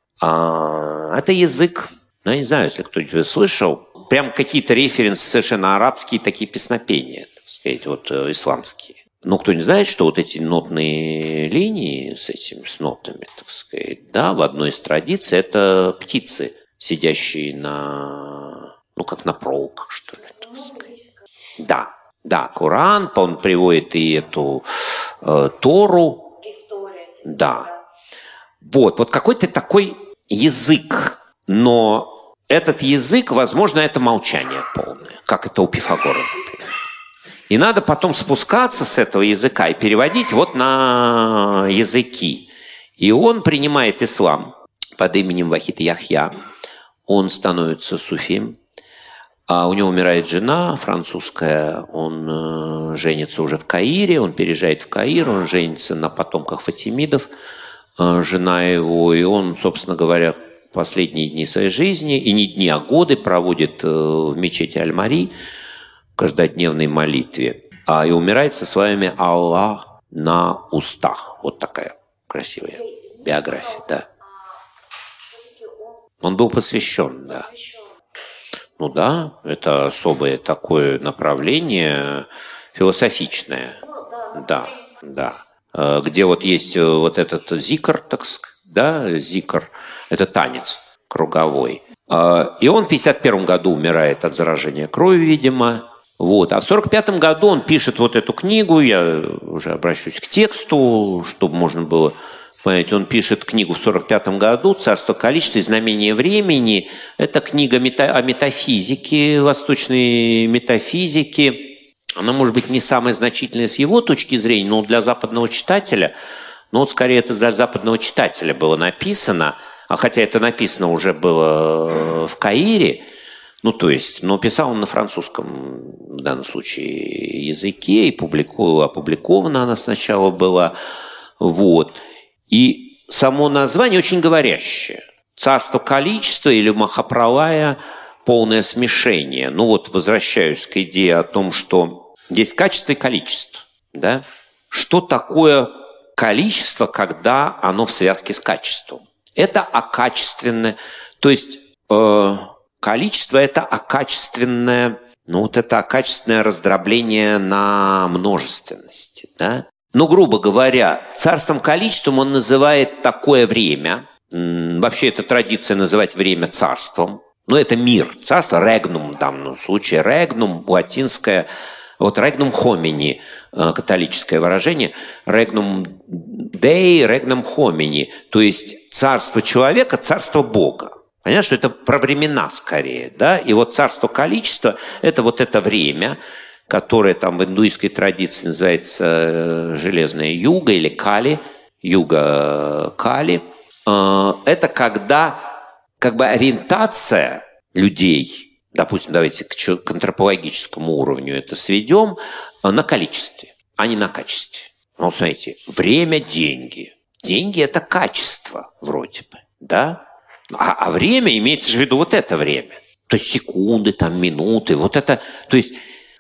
S3: Это язык, ну, я не знаю, если кто-нибудь слышал, прям какие-то референсы совершенно арабские, такие песнопения, так сказать, вот исламские. Но кто не знает, что вот эти нотные линии с нотами, так сказать, да, в одной из традиций это птицы, сидящие на, ну, как на проволоках, что ли, так сказать. Да, Коран, он приводит и эту Тору. Да. Вот какой-то такой язык, но этот язык, возможно, это молчание полное, как это у Пифагора, например. И надо потом спускаться с этого языка и переводить вот на языки. И он принимает ислам под именем Вахид Яхья. Он становится суфием. У него умирает жена французская. Он женится уже в Каире. Он переезжает в Каир. Он женится на потомках фатимидов. Жена его. И он, собственно говоря, последние дни своей жизни, и не дни, а годы проводит в мечети Аль-Мари в каждодневной молитве. И умирает со словами «Аллах на устах». Вот такая красивая биография, да. Он был посвящен, да. Ну да, это особое такое направление философичное. Да. Где вот есть вот этот зикр, так сказать, да, зикр, это танец круговой. И он в 1951 году умирает от заражения кровью, видимо. Вот. А в 1945 году он пишет вот эту книгу, я уже обращусь к тексту, чтобы можно было понять. Он пишет книгу в 1945 году «Царство количества и знамение времени». Это книга о метафизике, восточной метафизике. Она, может быть, не самая значительная с его точки зрения, но для западного читателя, но вот скорее это для западного читателя было написано. хотя это написано уже было в Каире, ну, то есть, но писал он на французском, в данном случае, языке, и опубликована она сначала была. Вот. И само название очень говорящее. «Царство количества» или «Махапралая» – полное смешение. Ну вот, возвращаюсь к идее о том, что есть качество и количество. Да? Что такое количество, когда оно в связке с качеством? Это окачественное, то есть количество – это окачественное, ну вот это окачественное раздробление на множественности. Да? Ну, грубо говоря, царством количеством он называет такое время. Вообще, это традиция называть время царством. Но это мир. Царство, регнум в данном случае. Регнум, латинское, вот регнум хомини, католическое выражение. Регнум дей, регнум хомини. То есть царство человека, царство Бога. Понятно, что это про времена скорее. Да? И вот царство количества – это вот это время, которое там в индуистской традиции называется железная юга или кали, юга кали. Это когда как бы ориентация людей, допустим, давайте к антропологическому уровню это сведем, на количестве, а не на качестве. Ну, смотрите, время – деньги. Деньги – это качество вроде бы, да? А время имеется в виду вот это время. То есть секунды, там, минуты, вот это, то есть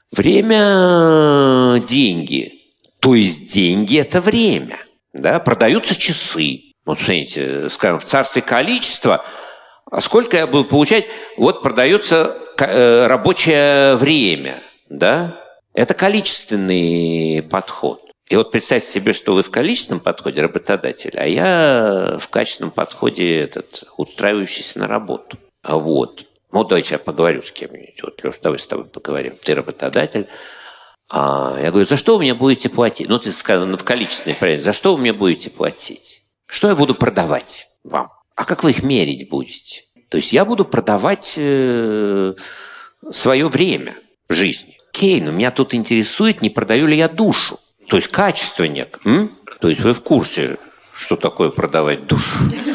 S3: время – деньги. То есть деньги – это время. Да? Продаются часы. Вот, смотрите, скажем, в царстве количества, а сколько я буду получать? Вот продается рабочее время. Да? Это количественный подход. И вот представьте себе, что вы в количественном подходе работодатель, а я в качественном подходе устраивающийся на работу. Вот. Ну, давайте я поговорю с кем-нибудь. Вот, Леша, давай с тобой поговорим. Ты работодатель. Я говорю, за что вы мне будете платить? Ну, ты сказал, в количественной проекте. За что вы мне будете платить? Что я буду продавать вам? А как вы их мерить будете? То есть я буду продавать свое время жизни. Окей, но меня тут интересует, не продаю ли я душу. То есть качества нет. То есть вы в курсе, что такое продавать душу?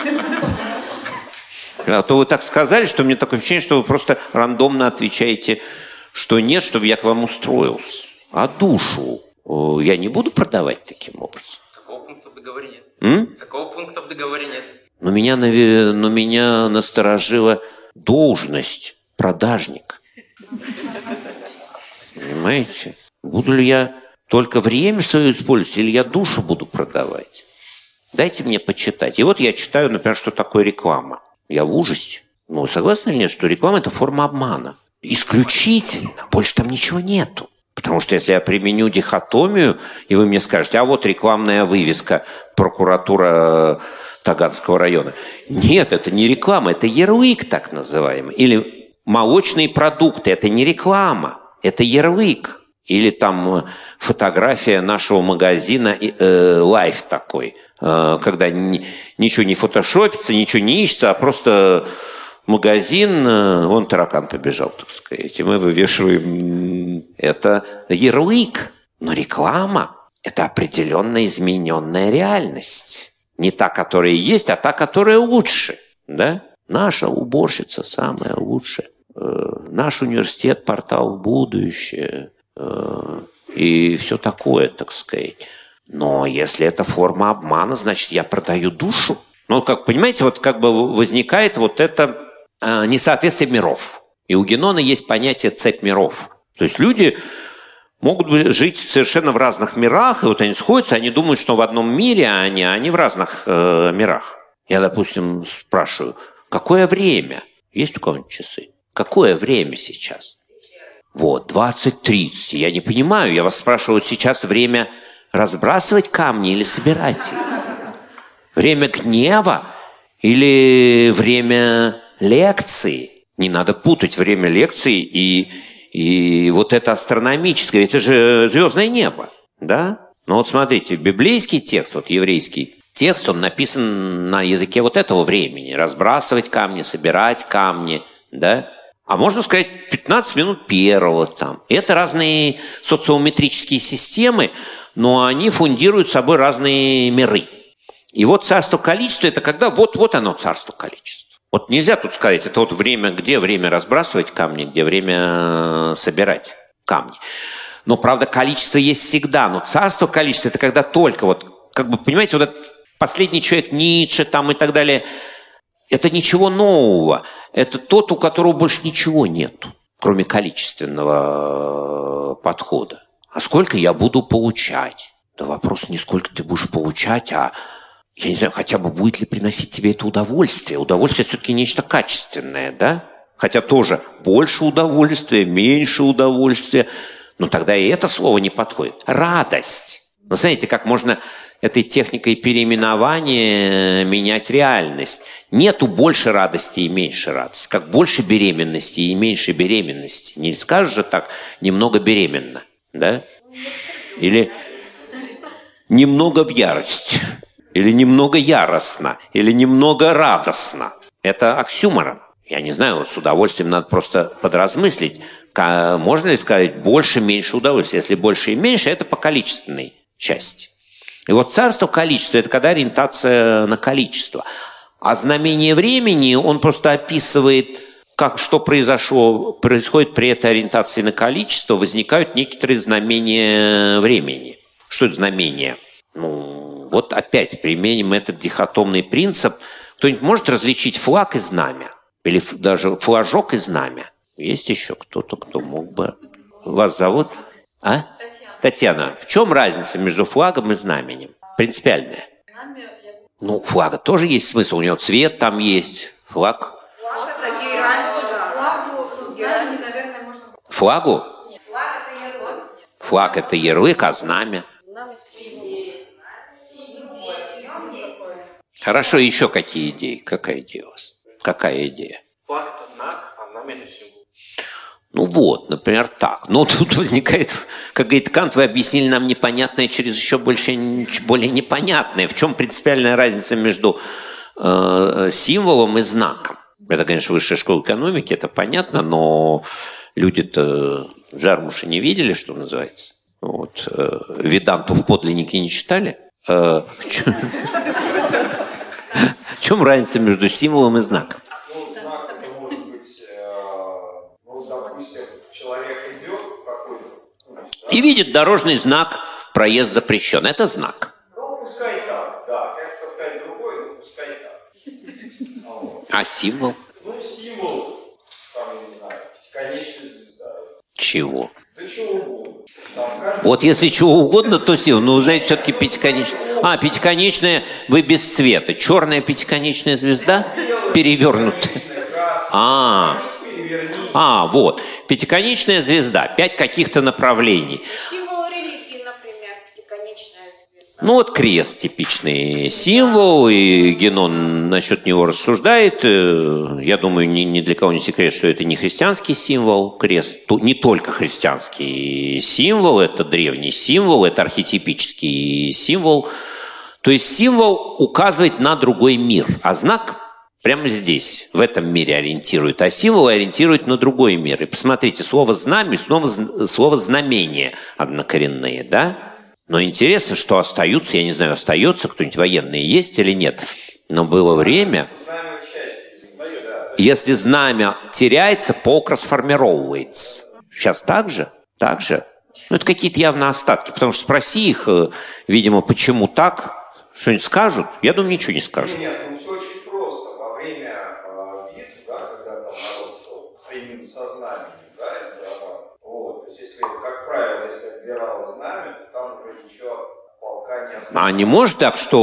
S3: А то вы так сказали, что мне такое ощущение, что вы просто рандомно отвечаете, что нет, чтобы я к вам устроился. А душу я не буду продавать таким образом.
S5: Такого пункта в договоре нет. Такого пункта в договоре нет.
S3: Но меня насторожила должность продажник. Понимаете? Буду ли я только время свое использовать, или я душу буду продавать? Дайте мне почитать. И вот я читаю, например, что такое реклама. Я в ужасе. Ну, согласны или нет, что реклама – это форма обмана? Исключительно. Больше там ничего нету. Потому что если я применю дихотомию, и вы мне скажете, а вот рекламная вывеска прокуратура Таганского района. Нет, это не реклама, это ярлык так называемый. Или молочные продукты – это не реклама, это ярлык. Или там фотография нашего магазина «Лайф» такой, когда ничего не фотошопится, ничего не ищется, а просто магазин, вон таракан побежал, так сказать, и мы вывешиваем. Это ярлык. Но реклама – это определенно измененная реальность. Не та, которая есть, а та, которая лучше. Да? Наша уборщица самая лучшая. Наш университет – портал в будущее. И все такое, так сказать. Но если это форма обмана, значит, я продаю душу. Ну, как понимаете, вот как бы возникает вот это несоответствие миров. И у Генона есть понятие цепь миров. То есть люди могут жить совершенно в разных мирах, и вот они сходятся, они думают, что в одном мире, а они в разных мирах. Я, допустим, спрашиваю, какое время? Есть у кого-нибудь часы? Какое время сейчас? Вот, 20:30. Я не понимаю, я вас спрашиваю, сейчас время разбрасывать камни или собирать их? Время гнева или время лекции? Не надо путать время лекции и вот это астрономическое. Это же звездное небо, да? Но вот смотрите, библейский текст, вот еврейский текст, он написан на языке вот этого времени. Разбрасывать камни, собирать камни, да? А можно сказать 15 минут первого там. Это разные социометрические системы, но они фундируют собой разные миры. И вот царство количества – это когда вот оно царство количества. Вот нельзя тут сказать, это вот время, где время разбрасывать камни, где время собирать камни. Но, правда, количество есть всегда. Но царство количества – это когда только вот, как бы, понимаете, вот этот последний человек Ницше там и так далее, это ничего нового. Это тот, у которого больше ничего нету, кроме количественного подхода. А сколько я буду получать? Да вопрос не сколько ты будешь получать, а, я не знаю, хотя бы будет ли приносить тебе это удовольствие. Удовольствие все-таки нечто качественное, да? Хотя тоже больше удовольствия, меньше удовольствия. Но тогда и это слово не подходит. Радость. Вы знаете, как можно этой техникой переименования менять реальность? Нету больше радости и меньше радости. Как больше беременности и меньше беременности. Не скажешь же так, немного беременна, да? Или немного в ярости. Или немного яростно. Или немного радостно. Это оксюморон. Я не знаю, вот с удовольствием надо просто подразмыслить. Можно ли сказать больше, меньше удовольствия? Если больше и меньше, это по количественной части. И вот царство количества – это когда ориентация на количество. А знамение времени, он просто описывает, что происходит при этой ориентации на количество. Возникают некоторые знамения времени. Что это знамение? Ну, вот опять применим этот дихотомный принцип. Кто-нибудь может различить флаг и знамя? Или даже флажок и знамя? Есть еще кто-то, кто мог бы... Вас зовут? А? Татьяна. В чем разница между флагом и знаменем? Принципиальная. Ну, флага тоже есть смысл. У него цвет там есть. Флаг. Флагу? Флаг – это ярлык, а знамя? Хорошо, еще какие идеи? Какая идея у вас? Какая идея?
S5: Флаг – это знак, а знамя – это символ.
S3: Ну вот, например, так. Но тут возникает, как говорит Кант, вы объяснили нам непонятное через еще более непонятное. В чем принципиальная разница между символом и знаком? Это, конечно, высшая школа экономики, это понятно, но люди-то Жармуша не видели, что называется. Вот. Веданту в подлиннике не читали. В чем разница между символом и знаком? И видит дорожный знак «Проезд запрещен». Это знак.
S6: Ну, пускай так, да. Кажется, сказать другой, но пускай так.
S3: А символ?
S6: Ну, символ, там, я не знаю, пятиконечная звезда.
S3: Чего?
S6: Да чего угодно.
S3: Вот если чего угодно, то символ. Ну, знаете, все-таки пятиконечная. А, пятиконечная, вы без цвета. Черная пятиконечная звезда? Перевернутая. Вот. Пятиконечная звезда. 5 каких-то направлений.
S7: Символ религии, например, пятиконечная звезда.
S3: Ну вот крест типичный символ, и Генон насчет него рассуждает. Я думаю, ни для кого не секрет, что это не христианский символ, крест, не только христианский символ, это древний символ, это архетипический символ. То есть символ указывает на другой мир, а знак прямо здесь, в этом мире ориентирует, а символы ориентируют на другой мир. И посмотрите, слово «знамя», слово «знамение» однокоренные, да? Но интересно, что остаются, я не знаю, остается кто-нибудь военный есть или нет, но было время, если знамя теряется, полк расформировывается. Сейчас так же? Так же? Ну, это какие-то явно остатки, потому что спроси их, видимо, почему так, что-нибудь скажут? Я думаю, ничего не скажут.
S6: Нет, ну все очень просто. Во время битв, да, когда там народ шел своими сознаниями, да, из барабана, вот, то есть, если, как правило, если отбирало знамя, то там уже ничего полка не осталось.
S3: А не может так, что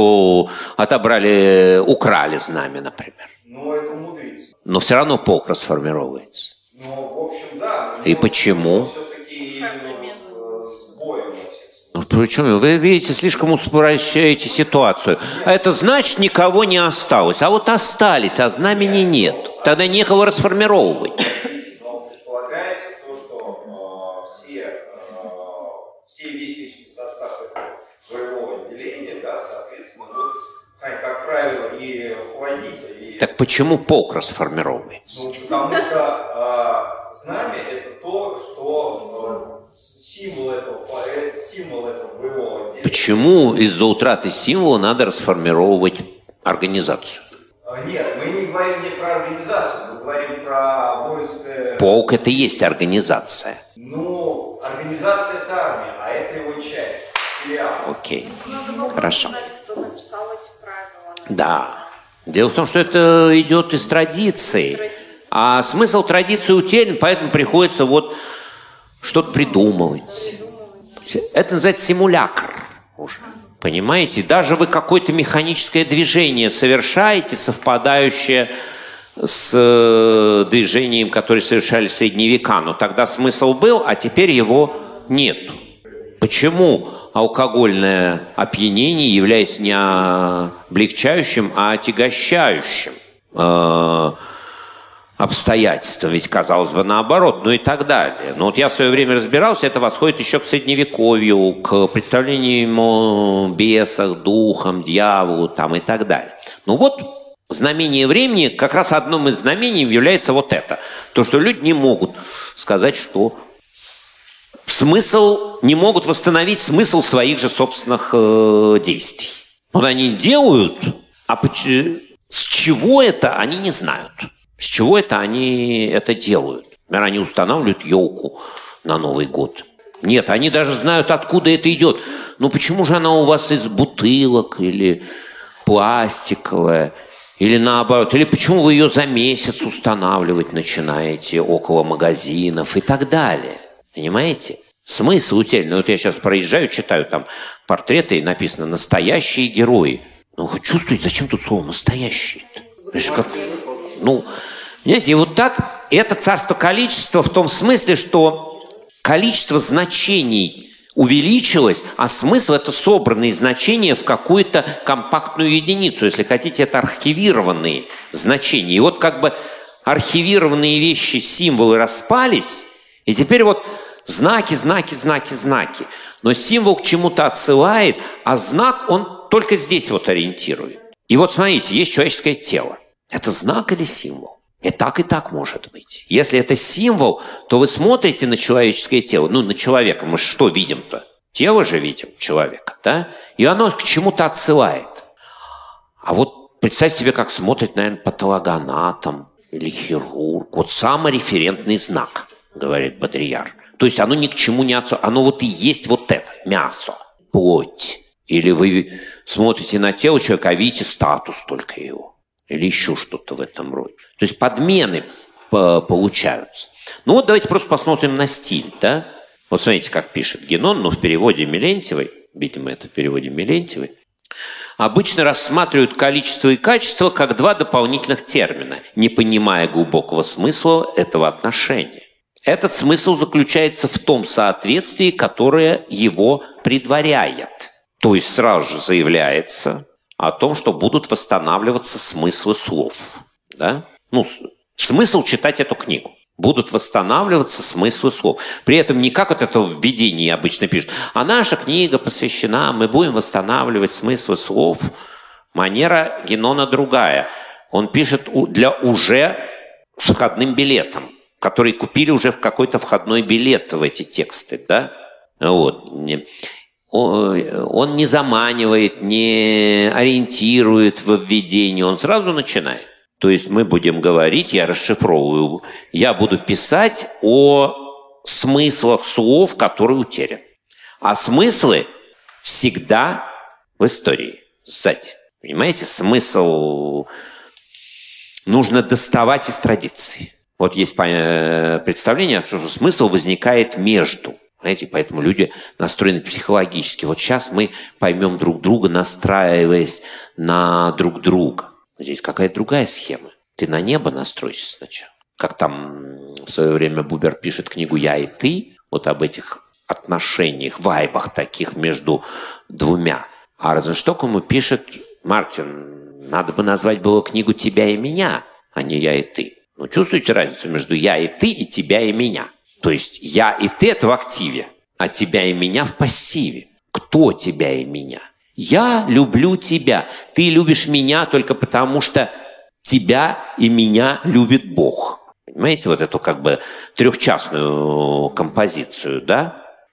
S3: украли знамя, например?
S6: Ну, это мудрица.
S3: Но все равно полк расформировывается.
S6: Ну, в общем, да.
S3: И почему?
S6: Все-таки с боем во всех смыслах.
S3: Ну, почему? Вы видите, слишком упрощаете ситуацию. А это значит, никого не осталось. А вот остались, а знамени нет. Тогда некого расформировывать.
S6: Но предполагается то, что весь личный состав этого боевого отделения, да, соответственно, будут, как правило, и руководители.
S3: Так почему полк расформировывается?
S6: Ну, потому что знамя – это то, что символ этого боевого отдела.
S3: Почему из-за утраты символа надо расформировать организацию?
S6: Нет, мы не говорим не про организацию, мы говорим про воинское...
S3: Полк – это и есть организация.
S6: Ну, организация – это армия, а это его часть, филиал.
S3: Окей,
S7: Надо было
S3: хорошо.
S7: узнать, кто написал эти правила.
S3: Да. Дело в том, что это идет из традиции. А смысл традиции утерян, поэтому приходится вот что-то придумывать. Это называется симулякр уже. Понимаете? Даже вы какое-то механическое движение совершаете, совпадающее с движением, которое совершали в средние века. Но тогда смысл был, а теперь его нет. Почему алкогольное опьянение является не облегчающим, а отягощающим обстоятельствам? Ведь, казалось бы, наоборот, ну и так далее. Но вот я в свое время разбирался, это восходит еще к Средневековью, к представлениям о бесах, духам, дьяволу там, и так далее. Ну вот, знамение времени, как раз одним из знамений является вот это. То, что люди не могут сказать, что не могут восстановить смысл своих же собственных действий. Вот они делают, а с чего это, они не знают. С чего это они это делают? Например, они устанавливают елку на Новый год. Нет, они даже знают, откуда это идет. Ну почему же она у вас из бутылок или пластиковая? Или наоборот, или почему вы ее за месяц устанавливать начинаете около магазинов и так далее? Понимаете? Смысл утерян. Ну вот я сейчас проезжаю, читаю там портреты, и написано «настоящие герои». Ну вы чувствуете, зачем тут слово «настоящие»-то? Понимаете, и вот так это царство количества в том смысле, что количество значений увеличилось, а смысл – это собранные значения в какую-то компактную единицу. Если хотите, это архивированные значения. И вот как бы архивированные вещи, символы распались, и теперь вот знаки, знаки, знаки, знаки. Но символ к чему-то отсылает, а знак, он только здесь вот ориентирует. И вот смотрите, есть человеческое тело. Это знак или символ? И так может быть. Если это символ, то вы смотрите на человеческое тело, на человека. Мы что видим-то? Тело же видим человека, да? И оно к чему-то отсылает. А вот представьте себе, как смотрит, наверное, патологоанатом или хирург. Вот самореферентный знак, говорит Бодрияр. То есть оно ни к чему не отсылает. Оно вот и есть вот это, мясо, плоть. Или вы смотрите на тело человека, а видите статус только его. Или еще что-то в этом роде. То есть подмены получаются. Ну вот давайте просто посмотрим на стиль, да? Вот смотрите, как пишет Генон, но в переводе Мелентьевой, видимо, это в переводе Мелентьевой, обычно рассматривают количество и качество как два дополнительных термина, не понимая глубокого смысла этого отношения. Этот смысл заключается в том соответствии, которое его предваряет. То есть сразу же заявляется о том, что будут восстанавливаться смыслы слов. Да? Смысл читать эту книгу. Будут восстанавливаться смыслы слов. При этом не как вот это в введении обычно пишут, а наша книга посвящена, мы будем восстанавливать смыслы слов. Манера Генона другая. Он пишет уже с входным билетом, который купили уже в какой-то входной билет в эти тексты. Да? Вот. Он не заманивает, не ориентирует в введении, он сразу начинает. То есть мы будем говорить, я расшифровываю, я буду писать о смыслах слов, которые утеряны. А смыслы всегда в истории, сзади. Понимаете, смысл нужно доставать из традиции. Вот есть представление, что смысл возникает между. Знаете, поэтому люди настроены психологически. Вот сейчас мы поймем друг друга, настраиваясь на друг друга. Здесь какая-то другая схема. Ты на небо настройся сначала. Как там в свое время Бубер пишет книгу «Я и ты», вот об этих отношениях, вайбах таких между двумя. А Розеншток ему пишет: Мартин, надо бы назвать было книгу «Тебя и меня», а не «Я и ты». Ну, чувствуете разницу между «я и ты» и «тебя и меня»? То есть я и ты – это в активе, а тебя и меня в пассиве. Кто тебя и меня? Я люблю тебя. Ты любишь меня только потому, что тебя и меня любит Бог. Понимаете, вот эту как бы трехчастную композицию, да?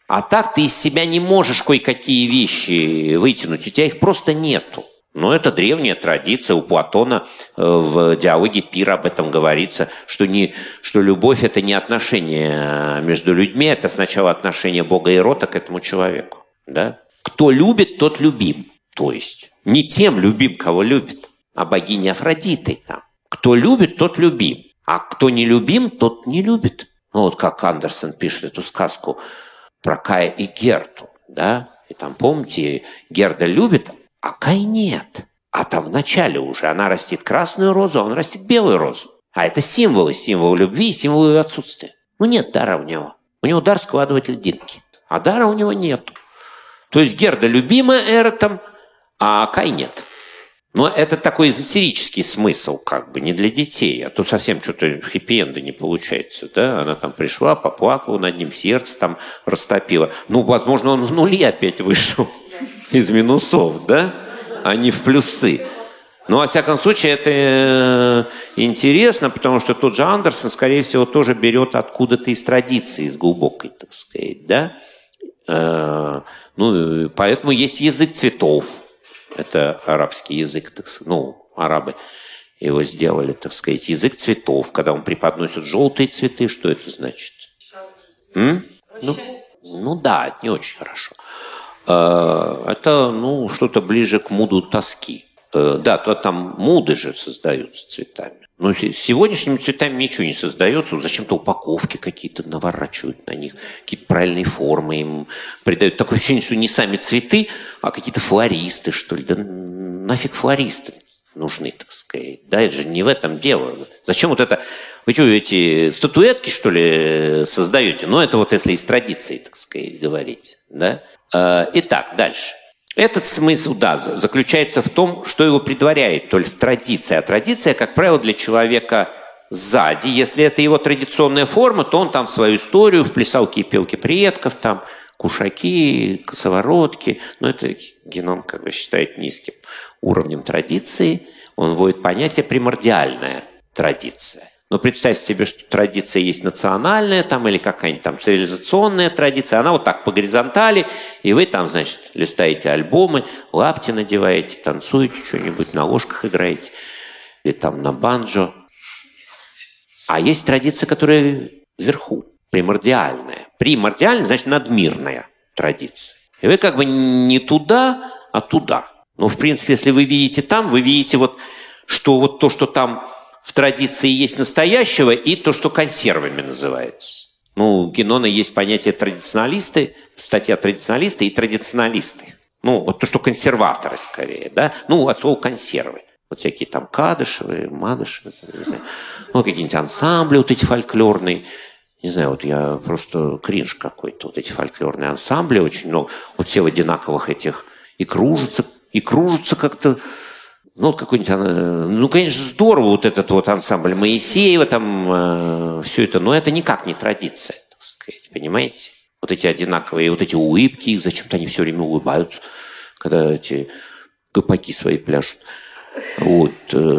S3: А так ты из себя не можешь кое-какие вещи вытянуть, у тебя их просто нету. Но это древняя традиция. У Платона в диалоге Пира об этом говорится, что любовь – это не отношение между людьми, это сначала отношение Бога и Эрота к этому человеку. Да? Кто любит, тот любим. То есть не тем любим, кого любит, а богиней Афродитой там. Кто любит, тот любим. А кто не любим, тот не любит. Ну, вот как Андерсен пишет эту сказку про Кая и Герту. Да? И там, помните, Герда любит, а Кай нет. А там в начале уже она растит красную розу, а он растит белую розу. А это символ любви и символ ее отсутствия. Ну, нет дара у него. У него дар складывать льдинки. А дара у него нет. То есть Герда любима Эротом, а Кай нет. Но это такой эзотерический смысл, как бы, не для детей. А то совсем что-то хэппи-энда не получается. Да? Она там пришла, поплакала над ним, сердце там растопила. Ну, возможно, он в нули опять вышел. Из минусов, да, а не в плюсы. Но, во всяком случае, это интересно, потому что тот же Андерсон, скорее всего, тоже берет откуда-то из традиции, из глубокой, так сказать, да. Ну, поэтому есть язык цветов. Это арабский язык, так сказать, ну, арабы его сделали, так сказать, язык цветов. Когда он преподносит желтые цветы, что это значит? Ну да, не очень хорошо. Это, ну, что-то ближе к муду тоски. Да, то там муды же создаются цветами. Но с сегодняшними цветами ничего не создается. Зачем-то упаковки какие-то наворачивают на них, какие-то правильные формы им придают. Такое ощущение, что не сами цветы, а какие-то флористы, что ли. Да нафиг флористы нужны, так сказать. Да, это же не в этом дело. Зачем вот это... Вы что, эти статуэтки, что ли, создаете? Ну, это вот если из традиции, так сказать, говорить, да? Итак, дальше. Этот смысл, да, заключается в том, что его предваряет только традиция. А традиция, как правило, для человека сзади. Если это его традиционная форма, то он там в свою историю вплясал кипелки предков, там кушаки, косоворотки. Но это Генон как бы считает низким уровнем традиции. Он вводит понятие «примордиальная традиция». Но представьте себе, что традиция есть национальная там, или какая-нибудь там цивилизационная традиция. Она вот так по горизонтали, и вы там, значит, листаете альбомы, лапти надеваете, танцуете что-нибудь, на ложках играете, или там на банджо. А есть традиция, которая вверху, примордиальная. Примордиальная, значит, надмирная традиция. И вы как бы не туда, а туда. Но, в принципе, если вы видите там, вы видите вот, что вот то, что там в традиции есть настоящего, и то, что консервами называется. Ну, у Генона есть понятие традиционалисты, статья традиционалисты и традиционалисты. Ну, вот то, что консерваторы скорее, да? Ну, от слова консервы. Вот всякие там Кадышевы, Мадышевы, не знаю. Ну, какие-нибудь ансамбли вот эти фольклорные. Не знаю, вот я просто кринж какой-то. Вот эти фольклорные ансамбли очень много. Вот все в одинаковых этих и кружатся как-то. Ну, какой-нибудь, ну, конечно, здорово вот этот вот ансамбль Моисеева, там все это, но это никак не традиция, так сказать, понимаете? Вот эти одинаковые, вот эти улыбки, зачем-то они все время улыбаются, когда эти гопаки свои пляшут. Вот,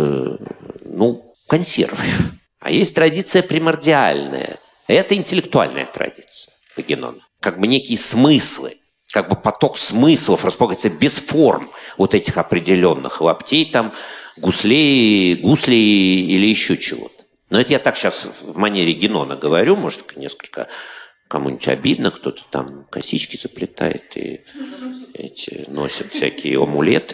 S3: ну, консервы. А есть традиция примордиальная. Это интеллектуальная традиция Генона. Как бы некие смыслы. Как бы поток смыслов располагается без форм вот этих определенных лаптей, там, гуслей или еще чего-то. Но это я так сейчас в манере Генона говорю, может, несколько кому-нибудь обидно, кто-то там косички заплетает и эти, носит всякие амулеты.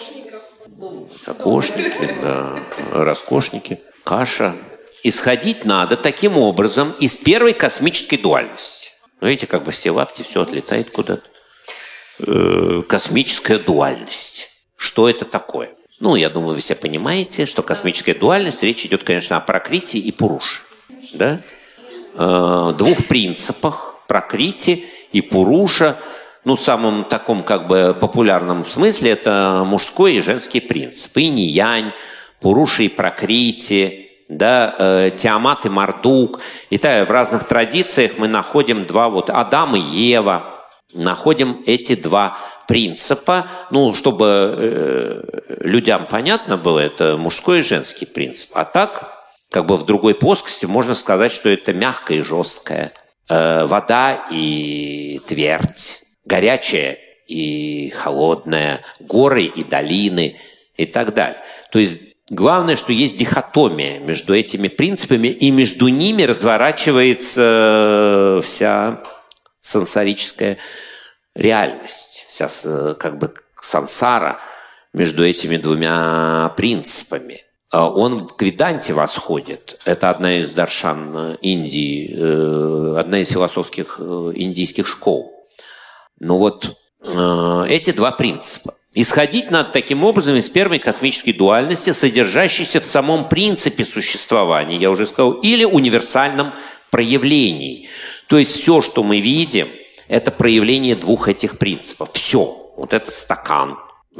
S3: Кокошники, да, роскошники, каша. Исходить надо таким образом из первой космической дуальности. Ну, видите, как бы все лапти, все отлетает куда-то. Космическая дуальность. Что это такое? Ну, я думаю, вы все понимаете, что космическая дуальность, речь идет, конечно, о Пракрити и Пуруше. Да? Двух принципах, Пракрити и Пуруша. Ну, в самом таком как бы популярном смысле это мужской и женский принцип. Инь-янь, Пуруша и Пракрити, да, Тиамат и Мардук. И так, в разных традициях мы находим два, вот Адам и Ева, находим эти два принципа. Ну, чтобы людям понятно было, это мужской и женский принцип. А так, как бы в другой плоскости можно сказать, что это мягкое и жесткое. вода и твердь, горячее и холодное, горы и долины и так далее. То есть главное, что есть дихотомия между этими принципами, и между ними разворачивается вся сансарическая реальность, вся как бы сансара между этими двумя принципами. Он к Веданте восходит. Это одна из даршан Индии, одна из философских индийских школ. Но вот эти два принципа. Исходить надо таким образом из первой космической дуальности, содержащейся в самом принципе существования, я уже сказал, или универсальном проявлении. То есть все, что мы видим, это проявление двух этих принципов. Все. Вот этот стакан,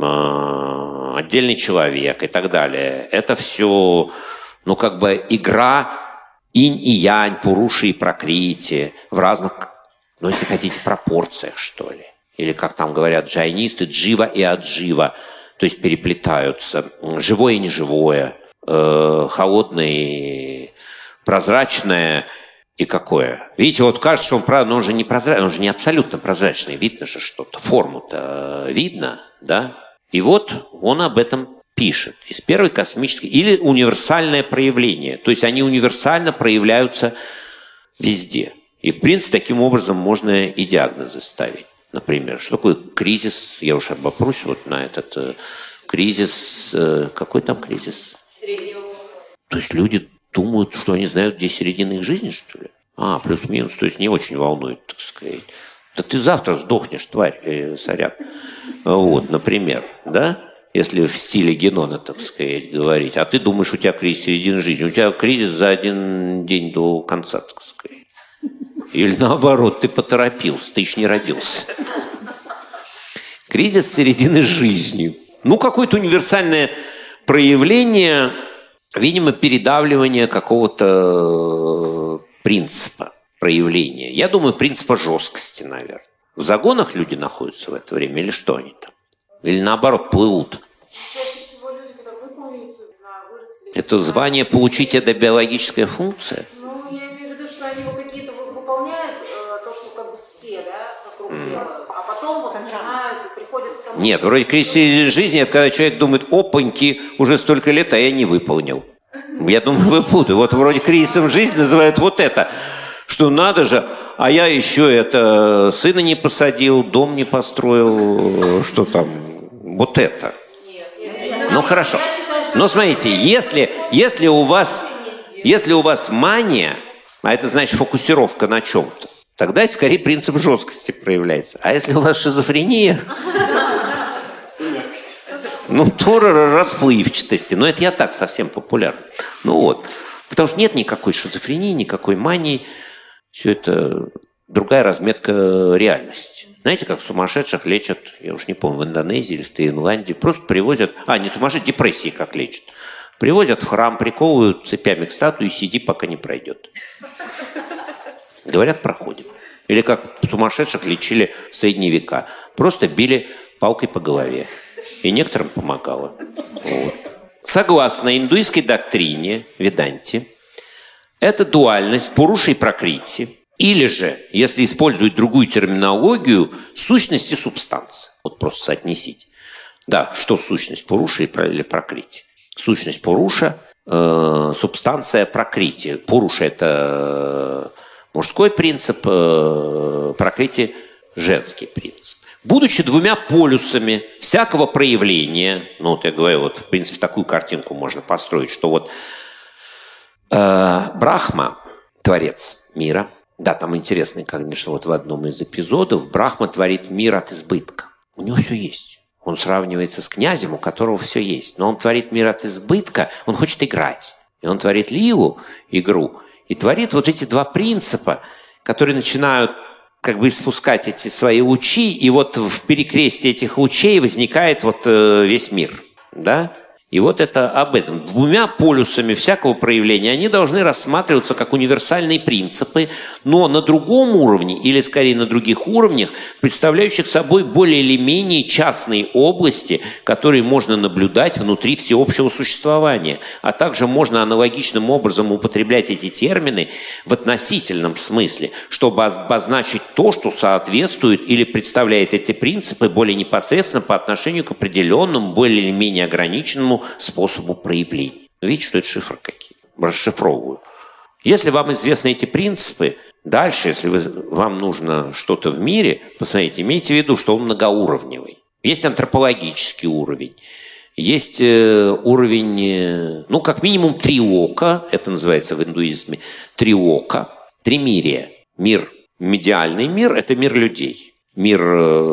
S3: отдельный человек и так далее. Это все, ну, как бы игра инь и янь, пуруши и пракрити в разных, ну, если хотите, пропорциях, что ли. Или, как там говорят джайнисты, джива и аджива. То есть переплетаются живое и неживое, холодное и прозрачное и какое. Видите, вот кажется, что он, но он же не прозрачный, он же не абсолютно прозрачный. Видно же что-то, форму-то видно, да? И вот он об этом пишет. Из первой космической... Или универсальное проявление. То есть они универсально проявляются везде. И, в принципе, таким образом можно и диагнозы ставить. Например, что такое кризис? Я уж обопрусь вот на этот кризис. Какой там кризис?
S7: Среднего.
S3: То есть люди думают, что они знают, где середина их жизни, что ли? Плюс-минус. То есть не очень волнует, так сказать. Да ты завтра сдохнешь, тварь, сорян. Вот, например, да? Если в стиле Генона, так сказать, говорить. А ты думаешь, у тебя кризис середины жизни. У тебя кризис за один день до конца, так сказать. Или наоборот, ты поторопился, ты еще не родился. Кризис середины жизни. Ну, какое-то универсальное проявление, видимо, передавливания какого-то принципа проявления. Я думаю, принципа жесткости, наверное. В загонах люди находятся в это время или что они там? Или наоборот, плывут?
S7: Чаще всего люди, когда выполнили свою, выросли...
S3: Это звание получить, это биологическая функция?
S7: Ну, я имею в виду, что они вот какие-то выполняют то, что как бы все, да, вокруг делают, а потом вот начинают и приходят к тому...
S3: Нет, вроде кризис жизни, это когда человек думает, опаньки, уже столько лет, а я не выполнил. Я думаю, вы путаете. Вот вроде кризисом жизни называют вот это, что надо же, а я еще это сына не посадил, дом не построил, что там, вот это. Ну хорошо. Но смотрите, если у вас мания, а это значит фокусировка на чем-то, тогда это скорее принцип жесткости проявляется. А если у вас шизофрения, ну, то расплывчатости. Но это я так совсем популярно. Ну вот. Потому что нет никакой шизофрении, никакой мании. Все это другая разметка реальности. Знаете, как сумасшедших лечат, я уж не помню, в Индонезии или в Таиланде, просто привозят, не сумасшедшие, депрессии как лечат. Привозят в храм, приковывают цепями к статуе, сиди, пока не пройдет. Говорят, проходит. Или как сумасшедших лечили в средние века. Просто били палкой по голове. И некоторым помогало. Вот. Согласно индуистской доктрине, Веданте, это дуальность пуруши и пракрити, или же, если использовать другую терминологию, сущность и субстанция. Вот просто соотнесите. Да, что сущность пуруши или пракрити? Сущность пуруша, субстанция пракрити. Пуруша – это мужской принцип, пракрити – женский принцип. Будучи двумя полюсами всякого проявления, ну вот я говорю, вот в принципе такую картинку можно построить, что вот Брахма, творец мира, да, там интересно, конечно, вот в одном из эпизодов Брахма творит мир от избытка. У него все есть. Он сравнивается с князем, у которого все есть. Но он творит мир от избытка, он хочет играть. И он творит лилу, игру, и творит вот эти два принципа, которые начинают как бы испускать эти свои лучи, и вот в перекрестии этих лучей возникает вот весь мир, да? И вот это об этом. Двумя полюсами всякого проявления они должны рассматриваться как универсальные принципы, но на другом уровне, или скорее на других уровнях, представляющих собой более или менее частные области, которые можно наблюдать внутри всеобщего существования. А также можно аналогичным образом употреблять эти термины в относительном смысле, чтобы обозначить то, что соответствует или представляет эти принципы более непосредственно по отношению к определенному, более или менее ограниченному способу проявления. Видите, что это шифры какие? Расшифровываю. Если вам известны эти принципы, дальше, если вам нужно что-то в мире, посмотрите, имейте в виду, что он многоуровневый. Есть антропологический уровень, есть уровень, ну, как минимум 3 ока, это называется в индуизме, 3 ока, 3 мирия. Мир, медиальный мир – это мир людей. Мир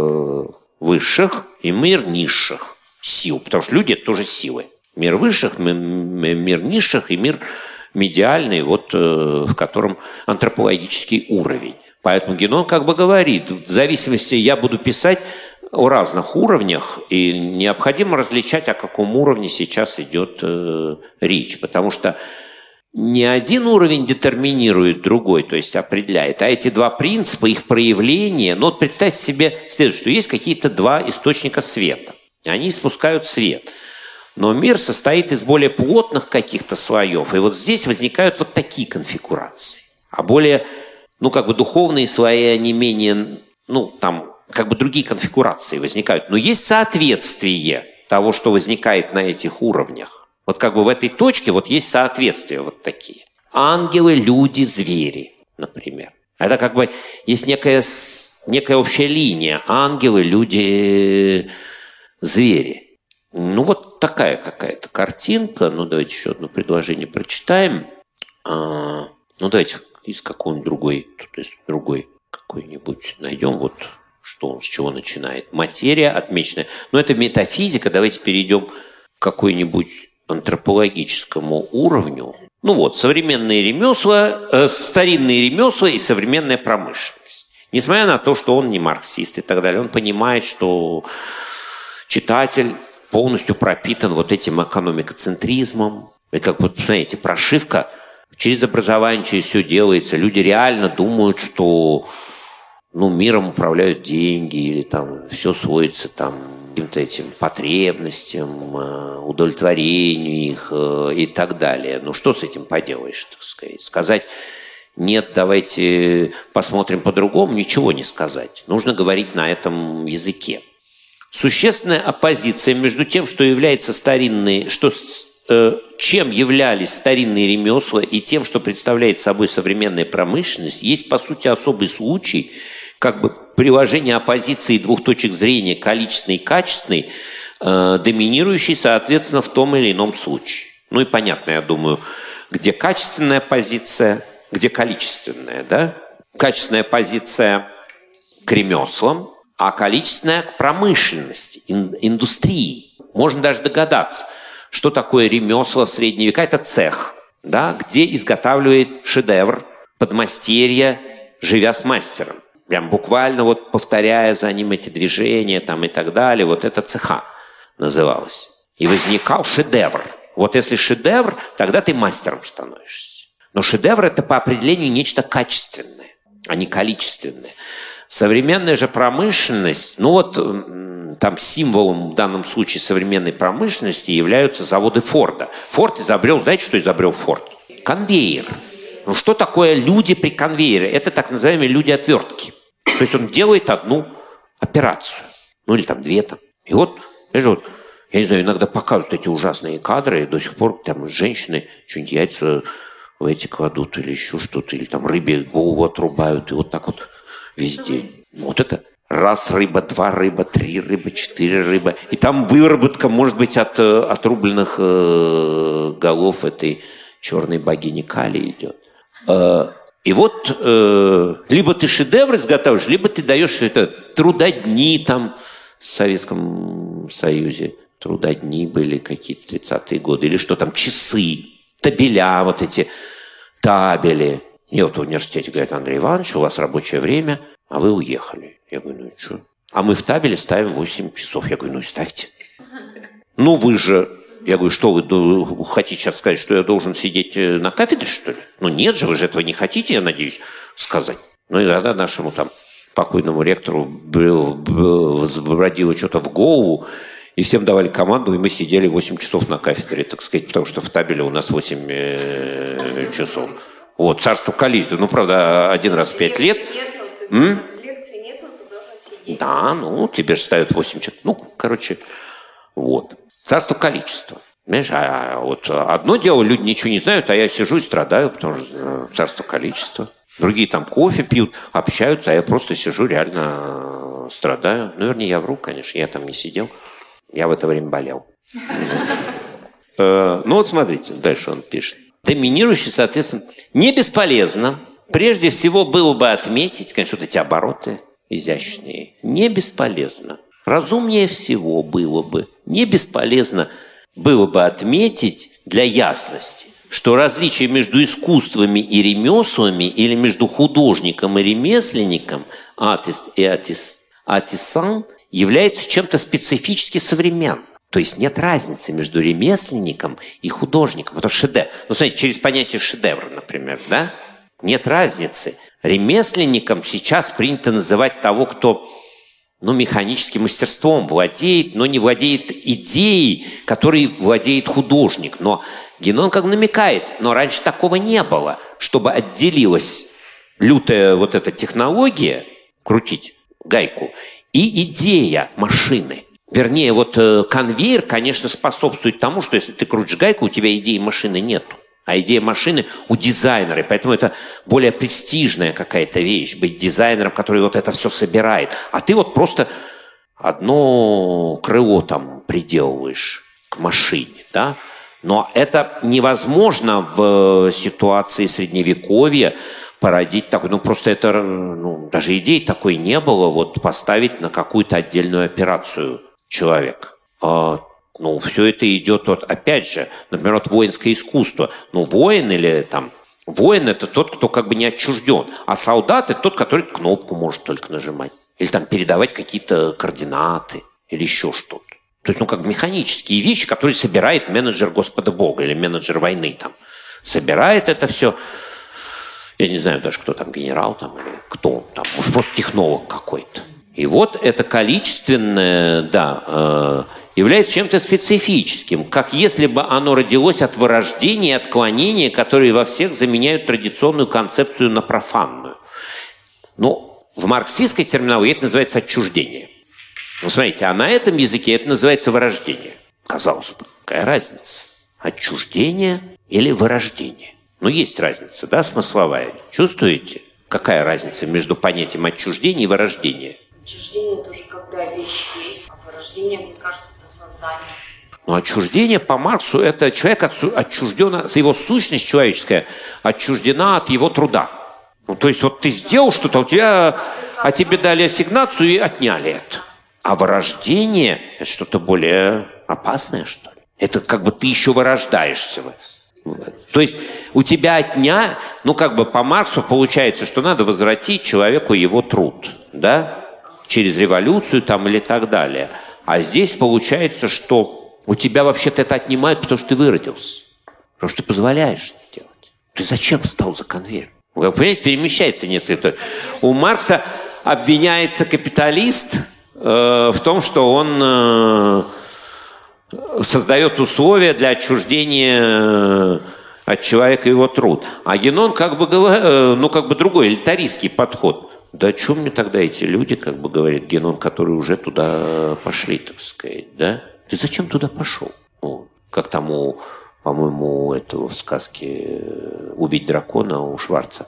S3: высших и мир низших сил, потому что люди – это тоже силы. Мир высших, мир низших и мир медиальный, вот, в котором антропологический уровень. Поэтому Генон как бы говорит, в зависимости, я буду писать о разных уровнях, и необходимо различать, о каком уровне сейчас идет речь, потому что не один уровень детерминирует другой, то есть определяет, а эти 2 принципа, их проявление, ну вот представьте себе следующее, что есть какие-то 2 источника света, они испускают свет. Но мир состоит из более плотных каких-то слоев. И вот здесь возникают вот такие конфигурации. А более, ну, как бы духовные слои, они менее, ну, там, как бы другие конфигурации возникают. Но есть соответствие того, что возникает на этих уровнях. Вот как бы в этой точке вот есть соответствия вот такие. Ангелы, люди, звери, например. Это как бы есть некая общая линия. Ангелы, люди, звери. Ну, вот такая какая-то картинка. Ну, давайте еще одно предложение прочитаем. Ну, давайте из какой-нибудь другой какой-нибудь найдем. Вот что он, с чего начинает. Материя отмеченная. Но это метафизика. Давайте перейдем к какой-нибудь антропологическому уровню. Ну вот, современные ремесла, старинные ремесла и современная промышленность. Несмотря на то, что он не марксист и так далее, он понимает, что читатель полностью пропитан вот этим экономикоцентризмом. И как вот, знаете, прошивка через образование, через все делается. Люди реально думают, что миром управляют деньги, или там все сводится там, к каким-то этим потребностям, удовлетворению их и так далее. Ну что с этим поделаешь, так сказать? Сказать нет, давайте посмотрим по-другому, ничего не сказать. Нужно говорить на этом языке. Существенная оппозиция между тем, что является чем являлись старинные ремесла, и тем, что представляет собой современная промышленность, есть, по сути, особый случай, как бы приложение оппозиции 2 точек зрения, количественной и качественной, доминирующей, соответственно, в том или ином случае. Ну и понятно, я думаю, где качественная позиция, где количественная, да? Качественная позиция к ремеслам, а количественная к промышленности, индустрии. Можно даже догадаться, что такое ремесло в средние века. Это цех, да, где изготавливает шедевр подмастерье, живя с мастером. Прям буквально вот повторяя за ним эти движения там, и так далее. Вот это цеха называлось. И возникал шедевр. Вот если шедевр, тогда ты мастером становишься. Но шедевр – это по определению нечто качественное, а не количественное. Современная же промышленность, там символом в данном случае современной промышленности являются заводы Форда. Форд изобрел, знаете, что изобрел Форд? Конвейер. Ну что такое люди при конвейере? Это так называемые люди-отвертки. То есть он делает одну операцию. Или там 2 там. И вот, я не знаю, иногда показывают эти ужасные кадры, и до сих пор там женщины что-нибудь яйца в эти кладут или еще что-то, или там рыбе голову отрубают, и вот так вот весь день. Вот это 1 рыба, 2 рыба, 3 рыба, 4 рыба. И там выработка, может быть, от отрубленных голов этой черной богини Кали идет. И вот либо ты шедевр изготавливаешь, либо ты даешь это трудодни там в Советском Союзе. Трудодни были какие-то 30-е годы. Или что там, часы, табеля, вот эти табели. И вот в университете говорят: Андрей Иванович, у вас рабочее время, а вы уехали. Я говорю: ну и что? А мы в табеле ставим 8 часов. Я говорю: ну и ставьте. Ну вы же. Я говорю, что вы хотите сейчас сказать, что я должен сидеть на кафедре, что ли? Ну нет же, вы же этого не хотите, я надеюсь, сказать. Ну и тогда нашему там покойному ректору бродило что-то в голову, и всем давали команду, и мы сидели 8 часов на кафедре, так сказать, потому что в табеле у нас 8 часов. Вот, царство количества. Ну, правда, один раз в 5 лет.
S7: Лекции нет, но ты должен сидеть.
S3: Да, ну, тебе же ставят 8 часов. Ну, короче, вот. Царство количества. Понимаешь, а вот одно дело, люди ничего не знают, а я сижу и страдаю, потому что царство количества. Другие там кофе пьют, общаются, а я просто сижу, реально страдаю. Ну, вернее, я вру, конечно, я там не сидел. Я в это время болел. Ну вот смотрите, дальше он пишет. Доминирующий, соответственно, не бесполезно. Прежде всего было бы отметить, конечно, вот эти обороты изящные. Не бесполезно. Разумнее всего было бы. Не бесполезно было бы отметить для ясности, что различие между искусствами и ремеслами или между художником и ремесленником, артист и артисан, является чем-то специфически современным. То есть нет разницы между ремесленником и художником. Это шедевр. Ну, смотрите, через понятие шедевр, например, да? Нет разницы. Ремесленником сейчас принято называть того, кто, ну, механическим мастерством владеет, но не владеет идеей, которой владеет художник. Но Генон как бы намекает, но раньше такого не было, чтобы отделилась лютая вот эта технология, крутить гайку, и идея машины. Вернее, вот конвейер, конечно, способствует тому, что если ты крутишь гайку, у тебя идеи машины нету. А идея машины у дизайнера. И поэтому это более престижная какая-то вещь. Быть дизайнером, который вот это все собирает. А ты вот просто одно крыло там приделываешь к машине, да? Но это невозможно в ситуации Средневековья породить такой, ну просто это, ну, даже идей такой не было, вот поставить на какую-то отдельную операцию человека. Ну, все это идет от, опять же, например, от воинское искусство. Ну, воин или там, воин это тот, кто как бы не отчужден, а солдат это тот, который кнопку может только нажимать. Или там передавать какие-то координаты, или еще что-то. То есть, ну, как механические вещи, которые собирает менеджер Господа Бога или менеджер войны там. Собирает это все. Я не знаю даже, кто там, генерал там или кто он там. Может, просто технолог какой-то. И вот это количественное, да, является чем-то специфическим, как если бы оно родилось от вырождения и отклонения, которые во всех заменяют традиционную концепцию на профанную. Но в марксистской терминологии это называется отчуждение. Ну, смотрите, а на этом языке это называется вырождение. Казалось бы, какая разница? Отчуждение или вырождение? Ну, есть разница, да, смысловая. Чувствуете? Какая разница между понятием отчуждения и вырождения?
S8: Отчуждение тоже когда вещь есть, а вырождение, мне кажется, это создание.
S3: Но отчуждение по Марксу – это человек отчужден, его сущность человеческая отчуждена от его труда. Ну, то есть вот ты сделал что-то, а тебе дали ассигнацию и отняли это. А вырождение – это что-то более опасное, что ли? Это как бы ты еще вырождаешься. То есть у тебя ну как бы по Марксу получается, что надо возвратить человеку его труд, да? Через революцию там или так далее. А здесь получается, что у тебя вообще-то это отнимают, потому что ты выродился. Потому что ты позволяешь это делать. Ты зачем встал за конвейер? Вы понимаете, перемещается несколько. У Маркса обвиняется капиталист в том, что он создает условия для отчуждения от человека его труд. А Генон как бы другой, элитаристский подход. Да о чем мне тогда эти люди, как бы говорит Генон, которые уже туда пошли, так сказать, да? Ты зачем туда пошел? Ну, как там по-моему, этого в сказке «Убить дракона» у Шварца.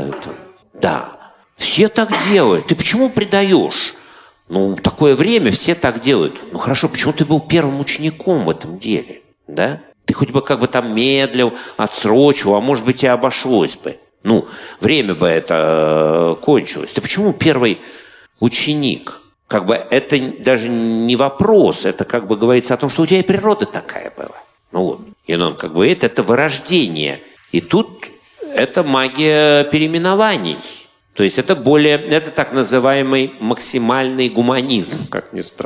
S3: Да, все так делают. Ты почему предаешь? Ну, в такое время все так делают. Ну, хорошо, почему ты был первым учеником в этом деле, да? Ты хоть бы как бы там медлил, отсрочил, а может быть и обошлось бы. Ну, время бы это кончилось. Ты почему первый ученик? Как бы это даже не вопрос, это как бы говорится о том, что у тебя и природа такая была. Ну вот, и он как бы это вырождение. И тут это магия переименований. То есть это так называемый максимальный гуманизм, как ни странно.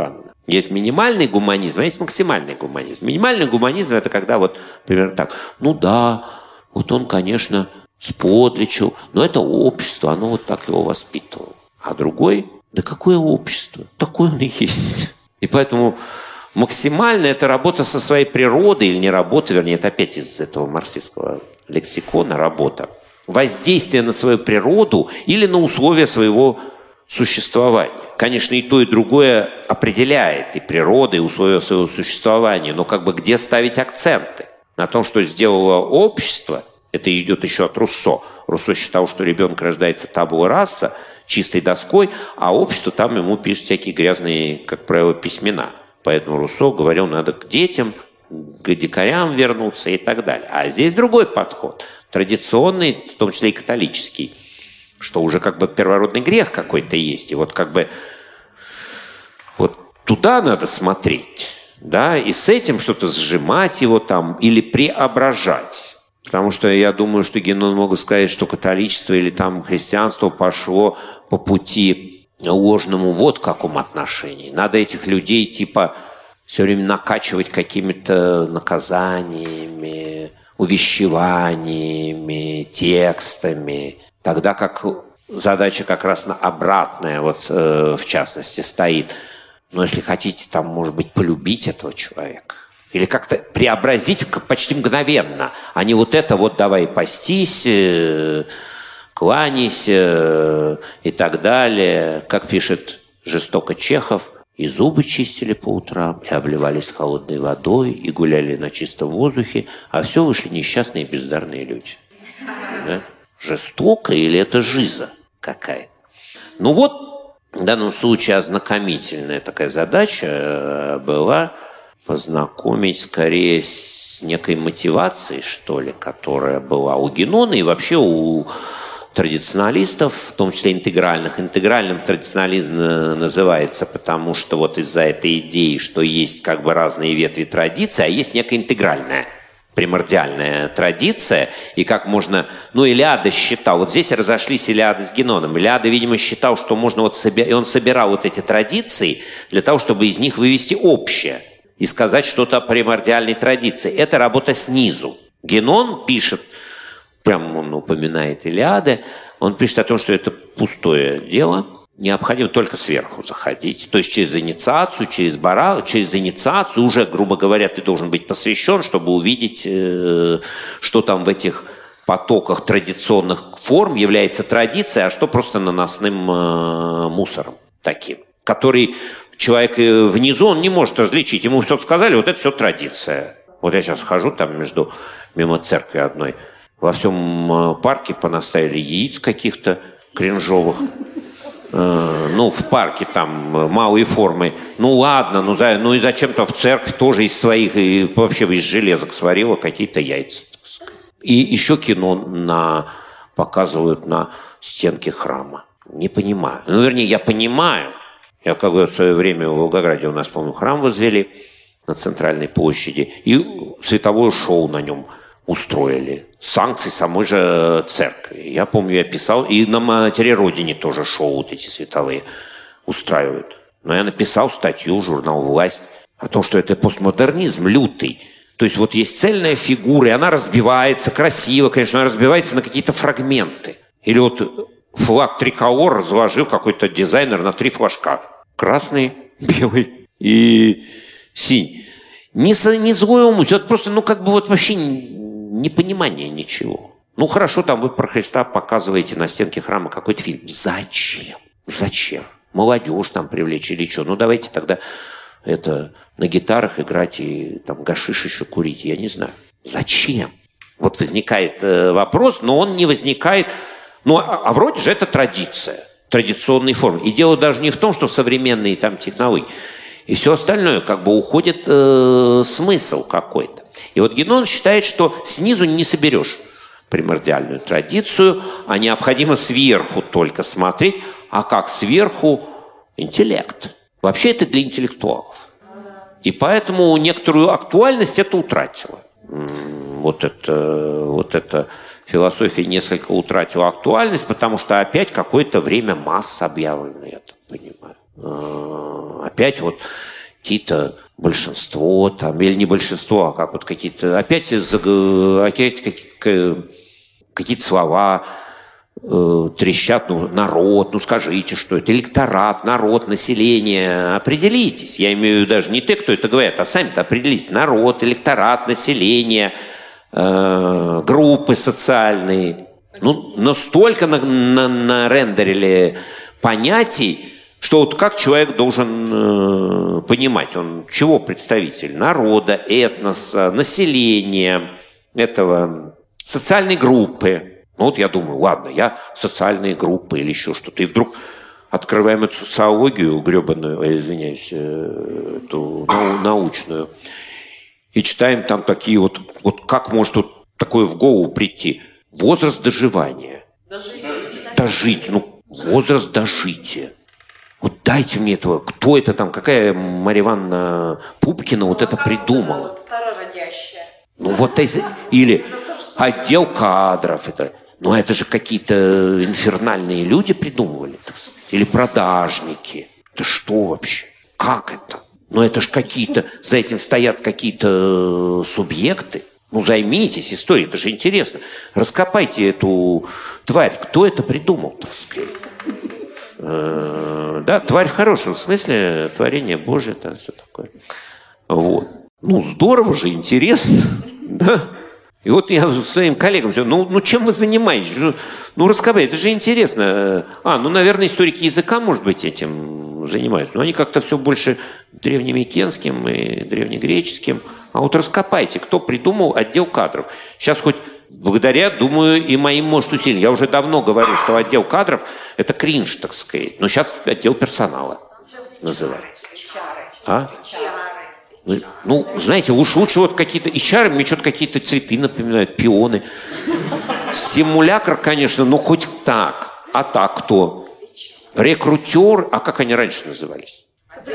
S3: Есть минимальный гуманизм, а есть максимальный гуманизм. Минимальный гуманизм – это когда вот примерно так. Ну да, вот он, конечно, сподличил, но это общество, оно вот так его воспитывало. А другой – да какое общество? Такое он и есть. И поэтому максимально это работа со своей природой, или не работа, вернее, это опять из этого марксистского лексикона работа. Воздействие на свою природу или на условия своего существования. Конечно, и то, и другое определяет и природа, и условия своего существования, но как бы где ставить акценты? На том, что сделало общество, это идет еще от Руссо. Руссо считал, что ребенок рождается табула раса, чистой доской, а общество там ему пишет всякие грязные, как правило, письмена. Поэтому Руссо говорил, надо к детям, к дикарям вернуться и так далее. А здесь другой подход, традиционный, в том числе и католический, что уже как бы первородный грех какой-то есть. И вот как бы вот туда надо смотреть, да, и с этим что-то сжимать его там или преображать. Потому что я думаю, что Генон мог сказать, что католичество или там христианство пошло по пути ложному вот в каком отношении. Надо этих людей типа все время накачивать какими-то наказаниями, увещеваниями, текстами. Тогда как задача как раз обратная, вот в частности, стоит. Но если хотите, там, может быть, полюбить этого человека. Или как-то преобразить почти мгновенно. А не вот это вот давай пастись, кланяйся и так далее. Как пишет жестоко Чехов, и зубы чистили по утрам, и обливались холодной водой, и гуляли на чистом воздухе, а все вышли несчастные и бездарные люди. Да? Жестоко или это жиза какая-то? Ну вот, в данном случае ознакомительная такая задача была познакомить скорее с некой мотивацией, что ли, которая была у Генона и вообще у традиционалистов, в том числе интегральных. Интегральным традиционализм называется, потому что вот из-за этой идеи, что есть как бы разные ветви традиции, а есть некая интегральная, примордиальная традиция, и как можно... Ну, Илиада считал, вот здесь разошлись Илиады с Геноном. Илиада, видимо, считал, что можно вот и он собирал вот эти традиции для того, чтобы из них вывести общее и сказать что-то о примордиальной традиции. Это работа снизу. Генон пишет, прямо он упоминает Илиады, он пишет о том, что это пустое дело, необходимо только сверху заходить. То есть через инициацию, через инициацию уже, грубо говоря, ты должен быть посвящен, чтобы увидеть, что там в этих потоках традиционных форм является традицией, а что просто наносным мусором таким, который человек внизу, он не может различить. Ему все сказали, вот это все традиция. Вот я сейчас хожу там мимо церкви одной, во всем парке понаставили яиц каких-то кринжовых. Ну, в парке там малые формы. Ну, ладно, ну и зачем-то в церковь тоже из своих, и вообще из железок сварила какие-то яйца. И еще кино показывают на стенке храма. Не понимаю. Ну, вернее, я понимаю. Я как бы в свое время в Волгограде у нас, по-моему, храм возвели на центральной площади. И световое шоу на нем устроили. Санкции самой же церкви. Я помню, я писал, и на Матери Родине тоже шоу вот эти световые устраивают. Но я написал статью в журнал «Власть» о том, что это постмодернизм лютый. То есть вот есть цельная фигура, и она разбивается, красиво, конечно, она разбивается на какие-то фрагменты. Или вот флаг триколор разложил какой-то дизайнер на 3 флажка. Красный, белый и синий. Не злой умысел, это просто, ну, как бы вот вообще непонимание ничего. Ну, хорошо, там вы про Христа показываете на стенке храма какой-то фильм. Зачем? Зачем? Молодежь там привлечь или что? Ну, давайте тогда это на гитарах играть и там гашиш еще курить. Я не знаю. Зачем? Вот возникает вопрос, но он не возникает... Ну, а вроде же это традиция, традиционные формы. И дело даже не в том, что в современные там технологии. И все остальное как бы уходит смысл какой-то. И вот Генон считает, что снизу не соберешь примордиальную традицию, а необходимо сверху только смотреть. А как сверху? Интеллект. Вообще это для интеллектуалов. И поэтому некоторую актуальность это утратило. Вот это философия несколько утратила актуальность, потому что опять какое-то время масса объявлено, я так понимаю. Опять вот какие-то большинство там, или не большинство, а как вот какие-то, опять какие-то слова трещат, ну, народ, ну, скажите, что это, электорат, народ, население, определитесь. Я имею в виду даже не те, кто это говорит, а сами-то определитесь. Народ, электорат, население, группы социальные. Ну, настолько нарендерили понятий, что вот как человек должен понимать, он чего представитель? Народа, этноса, населения, этого, социальной группы. Ну вот я думаю, ладно, я социальные группы или еще что-то. И вдруг открываем эту социологию гребаную, извиняюсь, эту научную, и читаем там такие вот как может вот такое в голову прийти? Возраст доживания. Дожить. Ну, возраст дожития. Вот дайте мне этого. Кто это там? Какая Марья Ивановна Пупкина вот это придумала?
S7: Старородящая.
S3: Ну вот или отдел кадров. Ну это же какие-то инфернальные люди придумывали. Или продажники. Это что вообще? Как это? Ну это же какие-то... За этим стоят какие-то субъекты. Ну, займитесь историей, это же интересно. Раскопайте эту тварь. Кто это придумал, так сказать? Да, тварь в хорошем смысле, творение Божие, там все такое. Вот. Ну, здорово же, интересно. Да? И вот я своим коллегам говорю, ну чем вы занимаетесь? Ну, раскопайте, это же интересно. Ну, наверное, историки языка, может быть, этим занимаются. Но они как-то все больше древнемикенским и древнегреческим. А вот раскопайте, кто придумал отдел кадров. Сейчас хоть благодаря, думаю, и моим, может, усилиям. Я уже давно говорю, что отдел кадров – это кринж, так сказать. Но сейчас отдел персонала называется. Ну, знаете, уж лучше вот какие-то HR, мне что-то какие-то цветы напоминают, пионы. Симулятор, конечно, ну хоть так. А так кто? Рекрутер, а как они раньше назывались?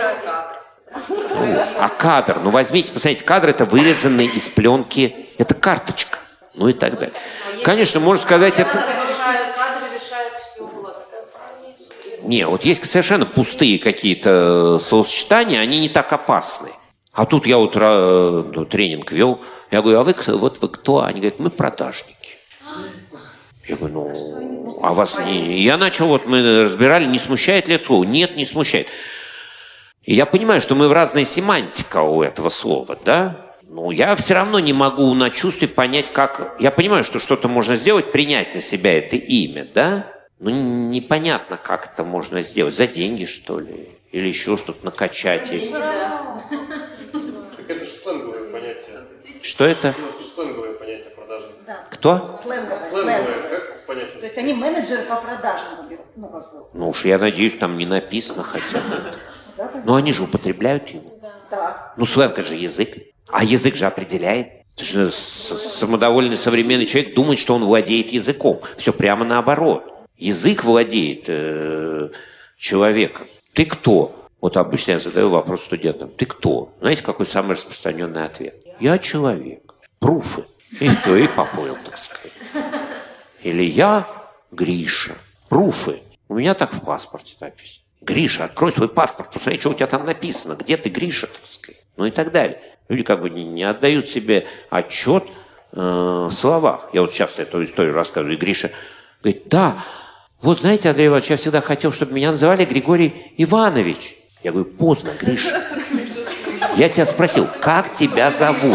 S3: А кадр, ну возьмите, посмотрите, кадр это вырезанный из пленки, это карточка, ну и так далее. Конечно, можно сказать, это...
S7: Кадры решают все.
S3: Не, вот есть совершенно пустые какие-то словосочетания, они не так опасны. А тут я вот тренинг вел, я говорю, а вы кто? Они говорят, мы продажники. Я говорю, ну, а вас не... Я начал, вот мы разбирали, не смущает ли это слово? Нет, не смущает. И я понимаю, что мы в разной семантике у этого слова, да? Но я все равно не могу на чувстве понять, как... Я понимаю, что что-то можно сделать, принять на себя это имя, да? Но непонятно, как это можно сделать. За деньги, что ли? Или еще что-то накачать.
S4: Так это же сленговое понятие.
S3: Что это?
S4: Это же сленговое понятие продажи.
S7: Да.
S3: Кто?
S4: Сленговое, как понятие?
S7: То есть они менеджеры по продажам берут.
S3: Ну уж я надеюсь, там не написано хотя бы. Но они же употребляют его.
S7: Да.
S3: Ну сленг это же язык. А язык же определяет. Потому что самодовольный современный человек думает, что он владеет языком. Все прямо наоборот. Язык владеет человеком. Ты кто? Вот обычно я задаю вопрос студентам. Ты кто? Знаете, какой самый распространенный ответ? Я человек. Пруфы. И все, и поплыл, так сказать. Или я Гриша. Пруфы. У меня так в паспорте написано. Гриша, открой свой паспорт, посмотри, что у тебя там написано. Где ты, Гриша, так сказать. Ну и так далее. Люди как бы не отдают себе отчет в словах. Я вот часто эту историю рассказываю. И Гриша говорит, да, вот знаете, Андрей Иванович, я всегда хотел, чтобы меня называли Григорий Иванович. Я говорю, поздно, Гриша. Я тебя спросил, как тебя зовут?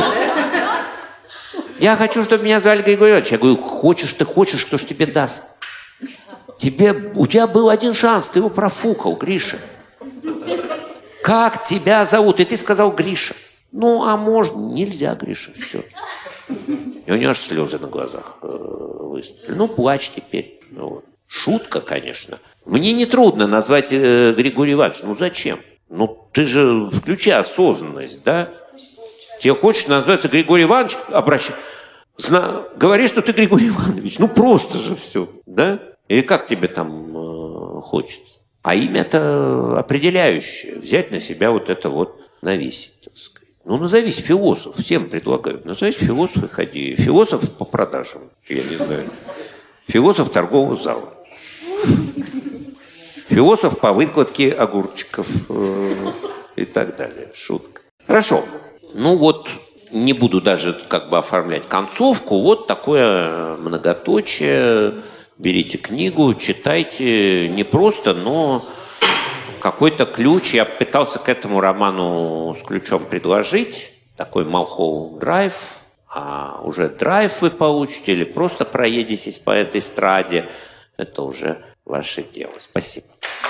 S3: Я хочу, чтобы меня звали Григорий Иванович. Я говорю, хочешь, кто ж тебе даст? У тебя был один шанс, ты его профукал, Гриша. Как тебя зовут? И ты сказал Гриша. Ну, а можно? Нельзя, Гриша, все. И у него аж слезы на глазах выступили. Ну, плачь теперь. Вот. Шутка, конечно. Мне нетрудно назвать Григория Ивановича. Ну, зачем? Ну, ты же включи осознанность, да? Тебе хочется назваться Григорий Иванович, говори, что ты Григорий Иванович. Ну, просто же все, да? Или как тебе там хочется? А имя-то определяющее. Взять на себя вот это вот навесить, так сказать. Ну, назовись философ. Всем предлагают. Назовись философ и ходи. Философ по продажам. Я не знаю. Философ торгового зала. Философ по выкладке огурчиков. и так далее. Шутка. Хорошо. Ну вот, не буду даже как бы оформлять концовку. Вот такое многоточие. Берите книгу, читайте. Не просто, но какой-то ключ. Я пытался к этому роману с ключом предложить. Такой Малхолланд драйв. А уже драйв вы получите или просто проедетесь по этой эстраде. Это уже ваше дело. Спасибо.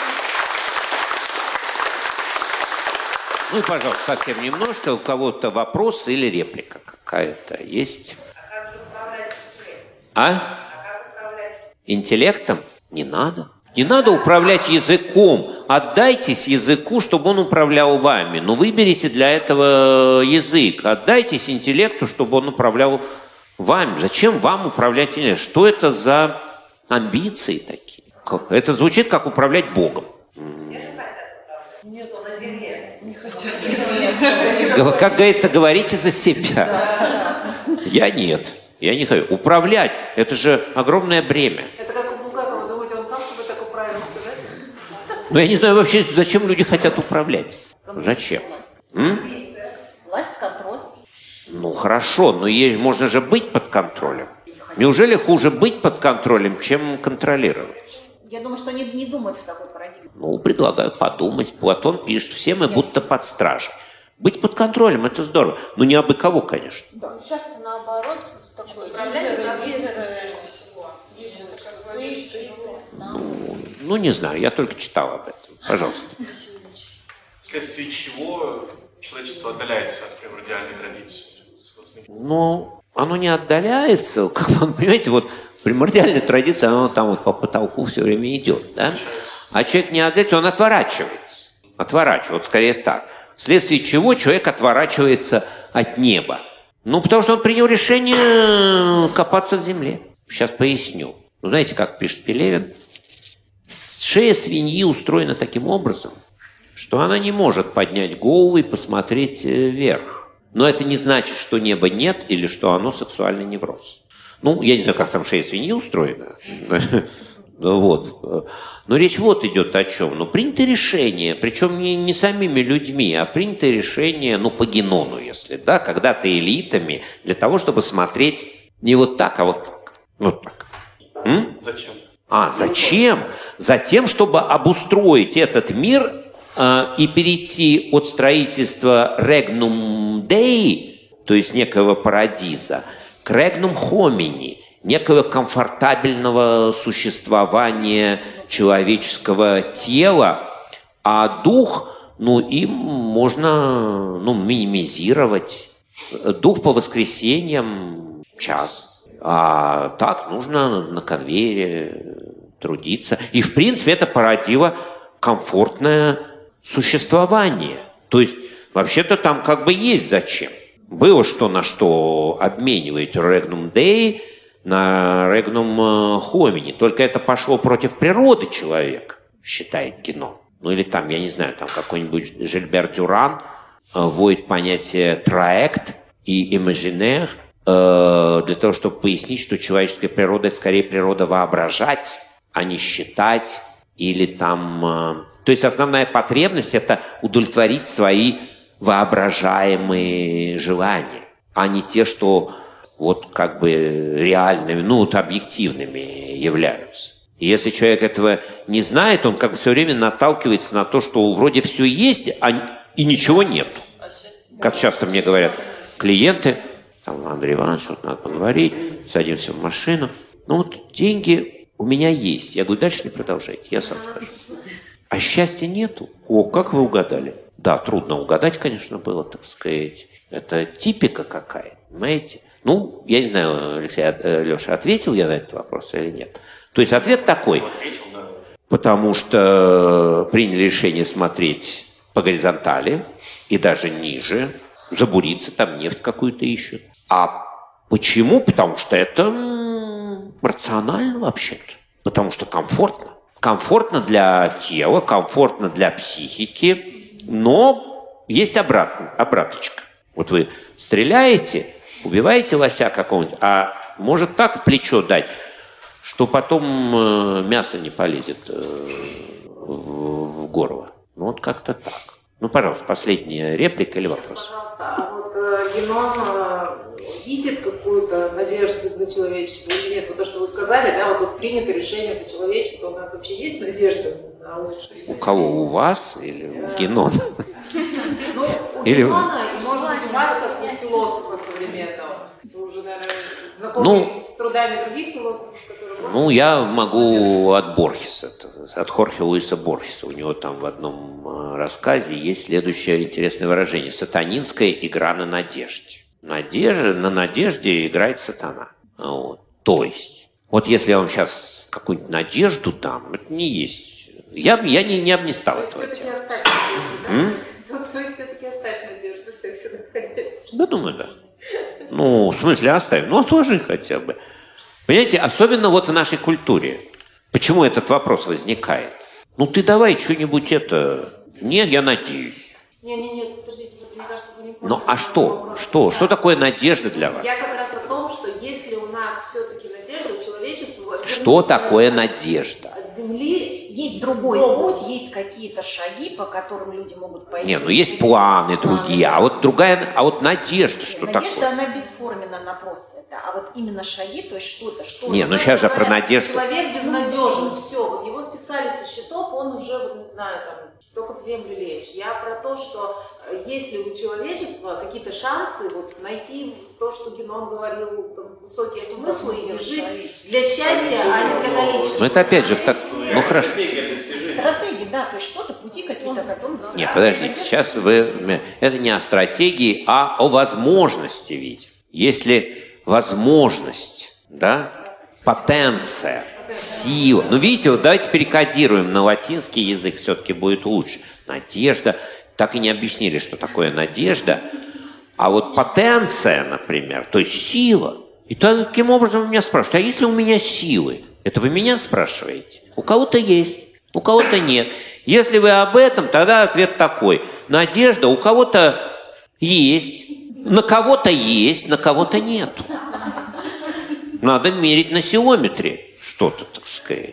S3: Ну и, пожалуйста, совсем немножко. У кого-то вопрос или реплика какая-то есть? А? Интеллектом? Не надо. Не надо управлять языком. Отдайтесь языку, чтобы он управлял вами. Но выберите для этого язык. Отдайтесь интеллекту, чтобы он управлял вами. Зачем вам управлять интеллектом? Что это за амбиции такие? Это звучит как управлять Богом.
S7: Нет, на земле. Не хотят.
S3: Как говорится, говорите за себя. Я нет. Я не хочу. Управлять – это же огромное бремя.
S7: Это как у Булгакова, думаете, он сам себе так управился, да?
S3: Ну, я не знаю вообще, зачем люди хотят управлять. Зачем?
S7: Власть, контроль.
S3: Ну, хорошо, но можно же быть под контролем. Неужели хуже быть под контролем, чем контролировать?
S7: Я думаю, что не думают в такой парадигме.
S3: Ну, предлагаю подумать. Платон пишет, все мы будто под стражей. Быть под контролем – это здорово. Но не абы кого, конечно.
S8: Да. Часто наоборот, такой
S3: Ну, не знаю, я только читал об этом. Пожалуйста.
S5: Вследствие чего человечество отдаляется от примордиальной традиции?
S3: Ну, оно не отдаляется. Как вы понимаете, вот примордиальная традиция, она там вот по потолку все время идет, да? А человек не отдаляется, он отворачивается. Вот скорее так. Вследствие чего человек отворачивается от неба. Ну, потому что он принял решение копаться в земле. Сейчас поясню. Ну, знаете, как пишет Пелевин? Шея свиньи устроена таким образом, что она не может поднять голову и посмотреть вверх. Но это не значит, что неба нет или что оно сексуальный невроз. Ну, я не знаю, как там шея свиньи устроена. Вот. Но речь вот идет о чем. Ну, принято решение, причем не самими людьми, а принято решение, ну, по Генону, если, да, когда-то элитами, для того, чтобы смотреть не вот так, а вот так. Вот так.
S5: Зачем?
S3: Зачем? Затем, чтобы обустроить этот мир и перейти от строительства Regnum Dei, то есть некого парадиза, к Regnum Homini, некого комфортабельного существования человеческого тела, а дух, ну, им можно, ну, минимизировать. Дух по воскресеньям час, а так нужно на конвейере трудиться. И, в принципе, это породило комфортное существование. То есть, вообще-то там как бы есть зачем. Было что на что обменивать Regnum Dei на Regnum Homini. Только это пошло против природы человека, считает Генон. Ну или там, я не знаю, там какой-нибудь Жильбер Дюран вводит понятие троект и имагинер для того, чтобы пояснить, что человеческая природа – это скорее природа воображать, а не считать или там… То есть основная потребность – это удовлетворить свои воображаемые желания, а не те, что вот как бы реальными, ну вот объективными являются. И если человек этого не знает, он как бы все время наталкивается на то, что вроде все есть, и ничего нет. Как часто мне говорят клиенты, там, Андрей Иванович, вот надо поговорить, садимся в машину. Ну вот деньги у меня есть. Я говорю, дальше не продолжайте, я сам скажу. А счастья нету. О, как вы угадали? Да, трудно угадать, конечно, было, так сказать. Это типика какая, понимаете? Ну, я не знаю, Леша, ответил я на этот вопрос или нет. То есть ответ такой. Потому что приняли решение смотреть по горизонтали и даже ниже, забуриться, там нефть какую-то ищут. А почему? Потому что это рационально вообще-то. Потому что комфортно. Комфортно для тела, комфортно для психики, но есть обраточка. Вот вы стреляете, убиваете лося какого-нибудь, а может так в плечо дать, что потом мясо не полезет в горло. Ну вот как-то так. Ну, пожалуйста, последняя реплика или вопрос.
S7: Пожалуйста, а вот Генон видит какую-то надежду на человечество или нет? Вот то, что вы сказали, да, вот тут принято решение за человечество, у нас вообще есть надежда на лучшее?
S3: У кого? У вас или у Генона?
S7: Ну, у Генона, и, может быть, у вас, как у философа современного. Вы уже, наверное, знакомы с трудами других философов, которые...
S3: Ну, я могу от Борхеса, от Хорхе Луиса Борхеса. У него там в одном рассказе есть следующее интересное выражение. Сатанинская игра на надежде. На надежде играет сатана. Вот. То есть, вот если я вам сейчас какую-нибудь надежду дам, это не есть. Я не обнестал этого тема.
S7: То есть все-таки оставь надежду всех сюда ходящих.
S3: Да, думаю, да. Ну, в смысле, оставим. Ну, отложи хотя бы. Понимаете, особенно вот в нашей культуре. Почему этот вопрос возникает? Ну, ты давай что-нибудь это... Нет, я надеюсь.
S7: Нет, подождите, мне кажется, вы не поняли.
S3: Ну, а что? Что такое надежда для вас?
S7: Я как раз о том, что если у нас все-таки надежда, у человечества...
S3: Что такое надежда?
S7: От земли...
S9: Есть другой путь, есть какие-то шаги, по которым люди могут пойти.
S3: Не, ну есть планы другие, а вот другая, а вот надежда, что такое?
S9: Надежда, она бесформенна, она просто это. А вот именно шаги, то есть что-то, что...
S3: Не, ну сейчас же про надежду.
S7: Человек безнадежен, все, вот его списали со счетов, он уже, вот не знаю, там, только в землю лечь. Я про то, что если у человечества какие-то шансы вот, найти то, что Генон говорил, там, высокие смыслы и жить для счастья, а не для количества.
S3: Ну это опять же так. Ну хорошо.
S9: Стратегии, да, то есть что-то, пути какие-то, потом...
S3: Нет, подождите, сейчас вы... Это не о стратегии, а о возможности ведь. Если возможность, да, потенция, сила. Ну видите, вот давайте перекодируем на латинский язык, все-таки будет лучше. Надежда. Так и не объяснили, что такое надежда. А вот потенция, например, то есть сила. И таким образом вы меня спрашиваете, а если у меня силы? Это вы меня спрашиваете? У кого-то есть, у кого-то нет. Если вы об этом, тогда ответ такой. Надежда у кого-то есть, на кого-то нет. Надо мерить на силометре что-то, так сказать.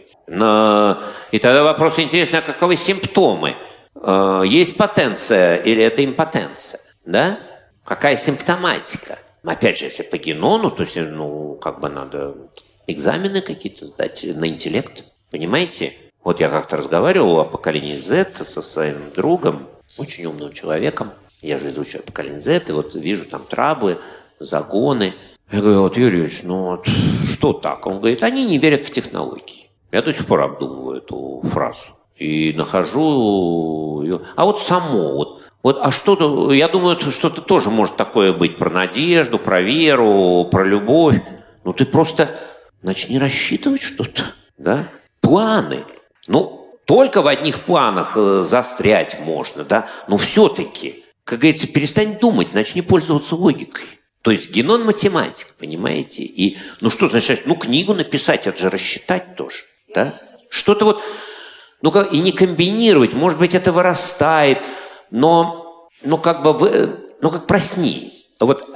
S3: И тогда вопрос интересный, а каковы симптомы? Есть потенция или это импотенция? Да? Какая симптоматика? Опять же, если по Генону, то есть, ну, как бы надо экзамены какие-то сдать на интеллект. Понимаете? Вот я как-то разговаривал о поколении Z со своим другом, очень умным человеком. Я же изучаю поколение Z, и вот вижу там траблы, загоны. Я говорю, вот, Юрий Юрьевич, ну вот что так? Он говорит, они не верят в технологии. Я до сих пор обдумываю эту фразу. И нахожу ее. А вот само, а что-то, я думаю, что-то тоже может такое быть про надежду, про веру, про любовь. Ну ты просто начни рассчитывать что-то, да? Планы. Ну, только в одних планах застрять можно, да? Но все-таки, как говорится, перестань думать, начни пользоваться логикой. То есть Генон математик, понимаете? И, ну что значит, ну книгу написать, это же рассчитать тоже, да? Что-то вот, ну как, и не комбинировать, может быть, это вырастает, но как бы, как проснись. Вот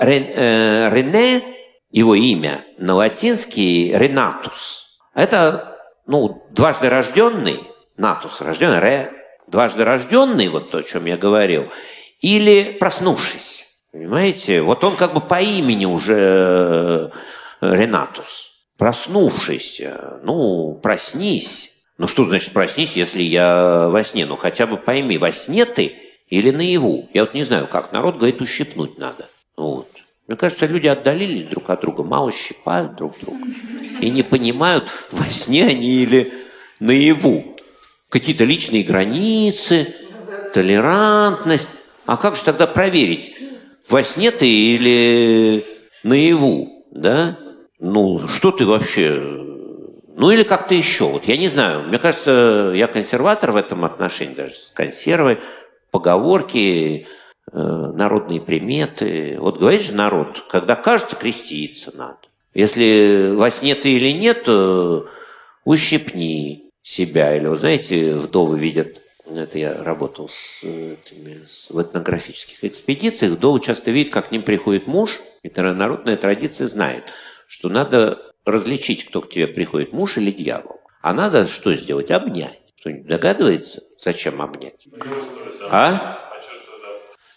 S3: Рене, его имя на латинский Ренатус, это, ну, дважды рожденный, Натус рожденный, дважды рожденный, вот то, о чем я говорил, или проснувшийся. Понимаете? Вот он как бы по имени уже Ренатус. Проснувшийся. Ну, проснись. Ну, что значит проснись, если я во сне? Ну, хотя бы пойми, во сне ты или наяву? Я вот не знаю, как. Народ говорит, ущипнуть надо. Вот. Мне кажется, люди отдалились друг от друга, мало щипают друг друга. И не понимают, во сне они или наяву. Какие-то личные границы, толерантность. А как же тогда проверить? Во сне ты или наяву, да? Ну, что ты вообще... Ну, или как-то еще. Вот я не знаю. Мне кажется, я консерватор в этом отношении, даже с консервой. Поговорки, народные приметы. Вот говорит же народ, когда кажется, креститься надо. Если во сне ты или нет, то ущипни себя. Или, вы знаете, вдовы видят... Это я работал в этнографических экспедициях. Вдовы часто видят, как к ним приходит муж. И народная традиция знает, что надо различить, кто к тебе приходит, муж или дьявол. А надо что сделать? Обнять. Кто-нибудь догадывается, зачем обнять? А?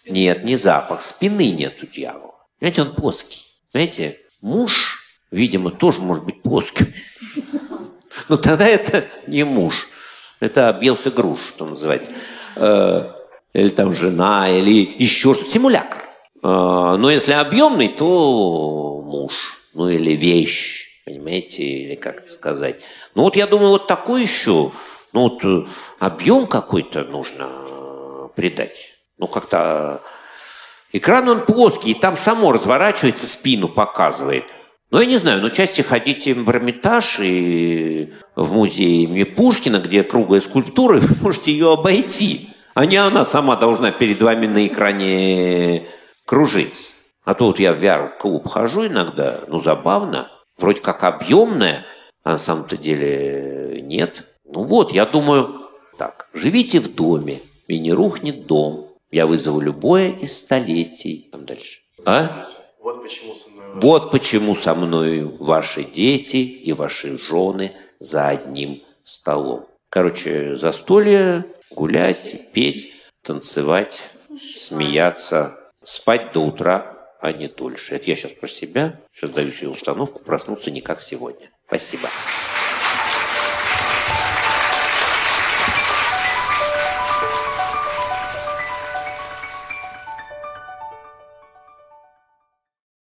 S3: Нет, не запах. Спины нет у дьявола. Знаете, он плоский. Знаете, муж, видимо, тоже может быть плоским. Но тогда это не муж. Это объелся груш, что называется. Или там жена, или еще что-то. Симулятор. Но если объемный, то муж. Ну или вещь. Понимаете, или как это сказать. Ну вот я думаю, вот такой еще, ну вот объем какой-то нужно придать. Ну как-то экран он плоский, и там само разворачивается, спину показывает. Ну я не знаю, но часто ходите в Эрмитаж и в музей имени Пушкина, где круглая скульптура, вы можете ее обойти. А не она сама должна перед вами на экране кружиться. А то вот я в VR-клуб хожу иногда, ну забавно. Вроде как объемная, а на самом-то деле нет. Ну вот, я думаю, так, живите в доме, и не рухнет дом. Я вызову любое из столетий. Там дальше. А?
S5: Вот почему со мной...
S3: Вот почему со мной ваши дети и ваши жены за одним столом. Короче, застолье, гулять, петь, танцевать, смеяться, спать до утра, а не дольше. Это я сейчас про себя. Сейчас даю себе установку проснуться не как сегодня. Спасибо.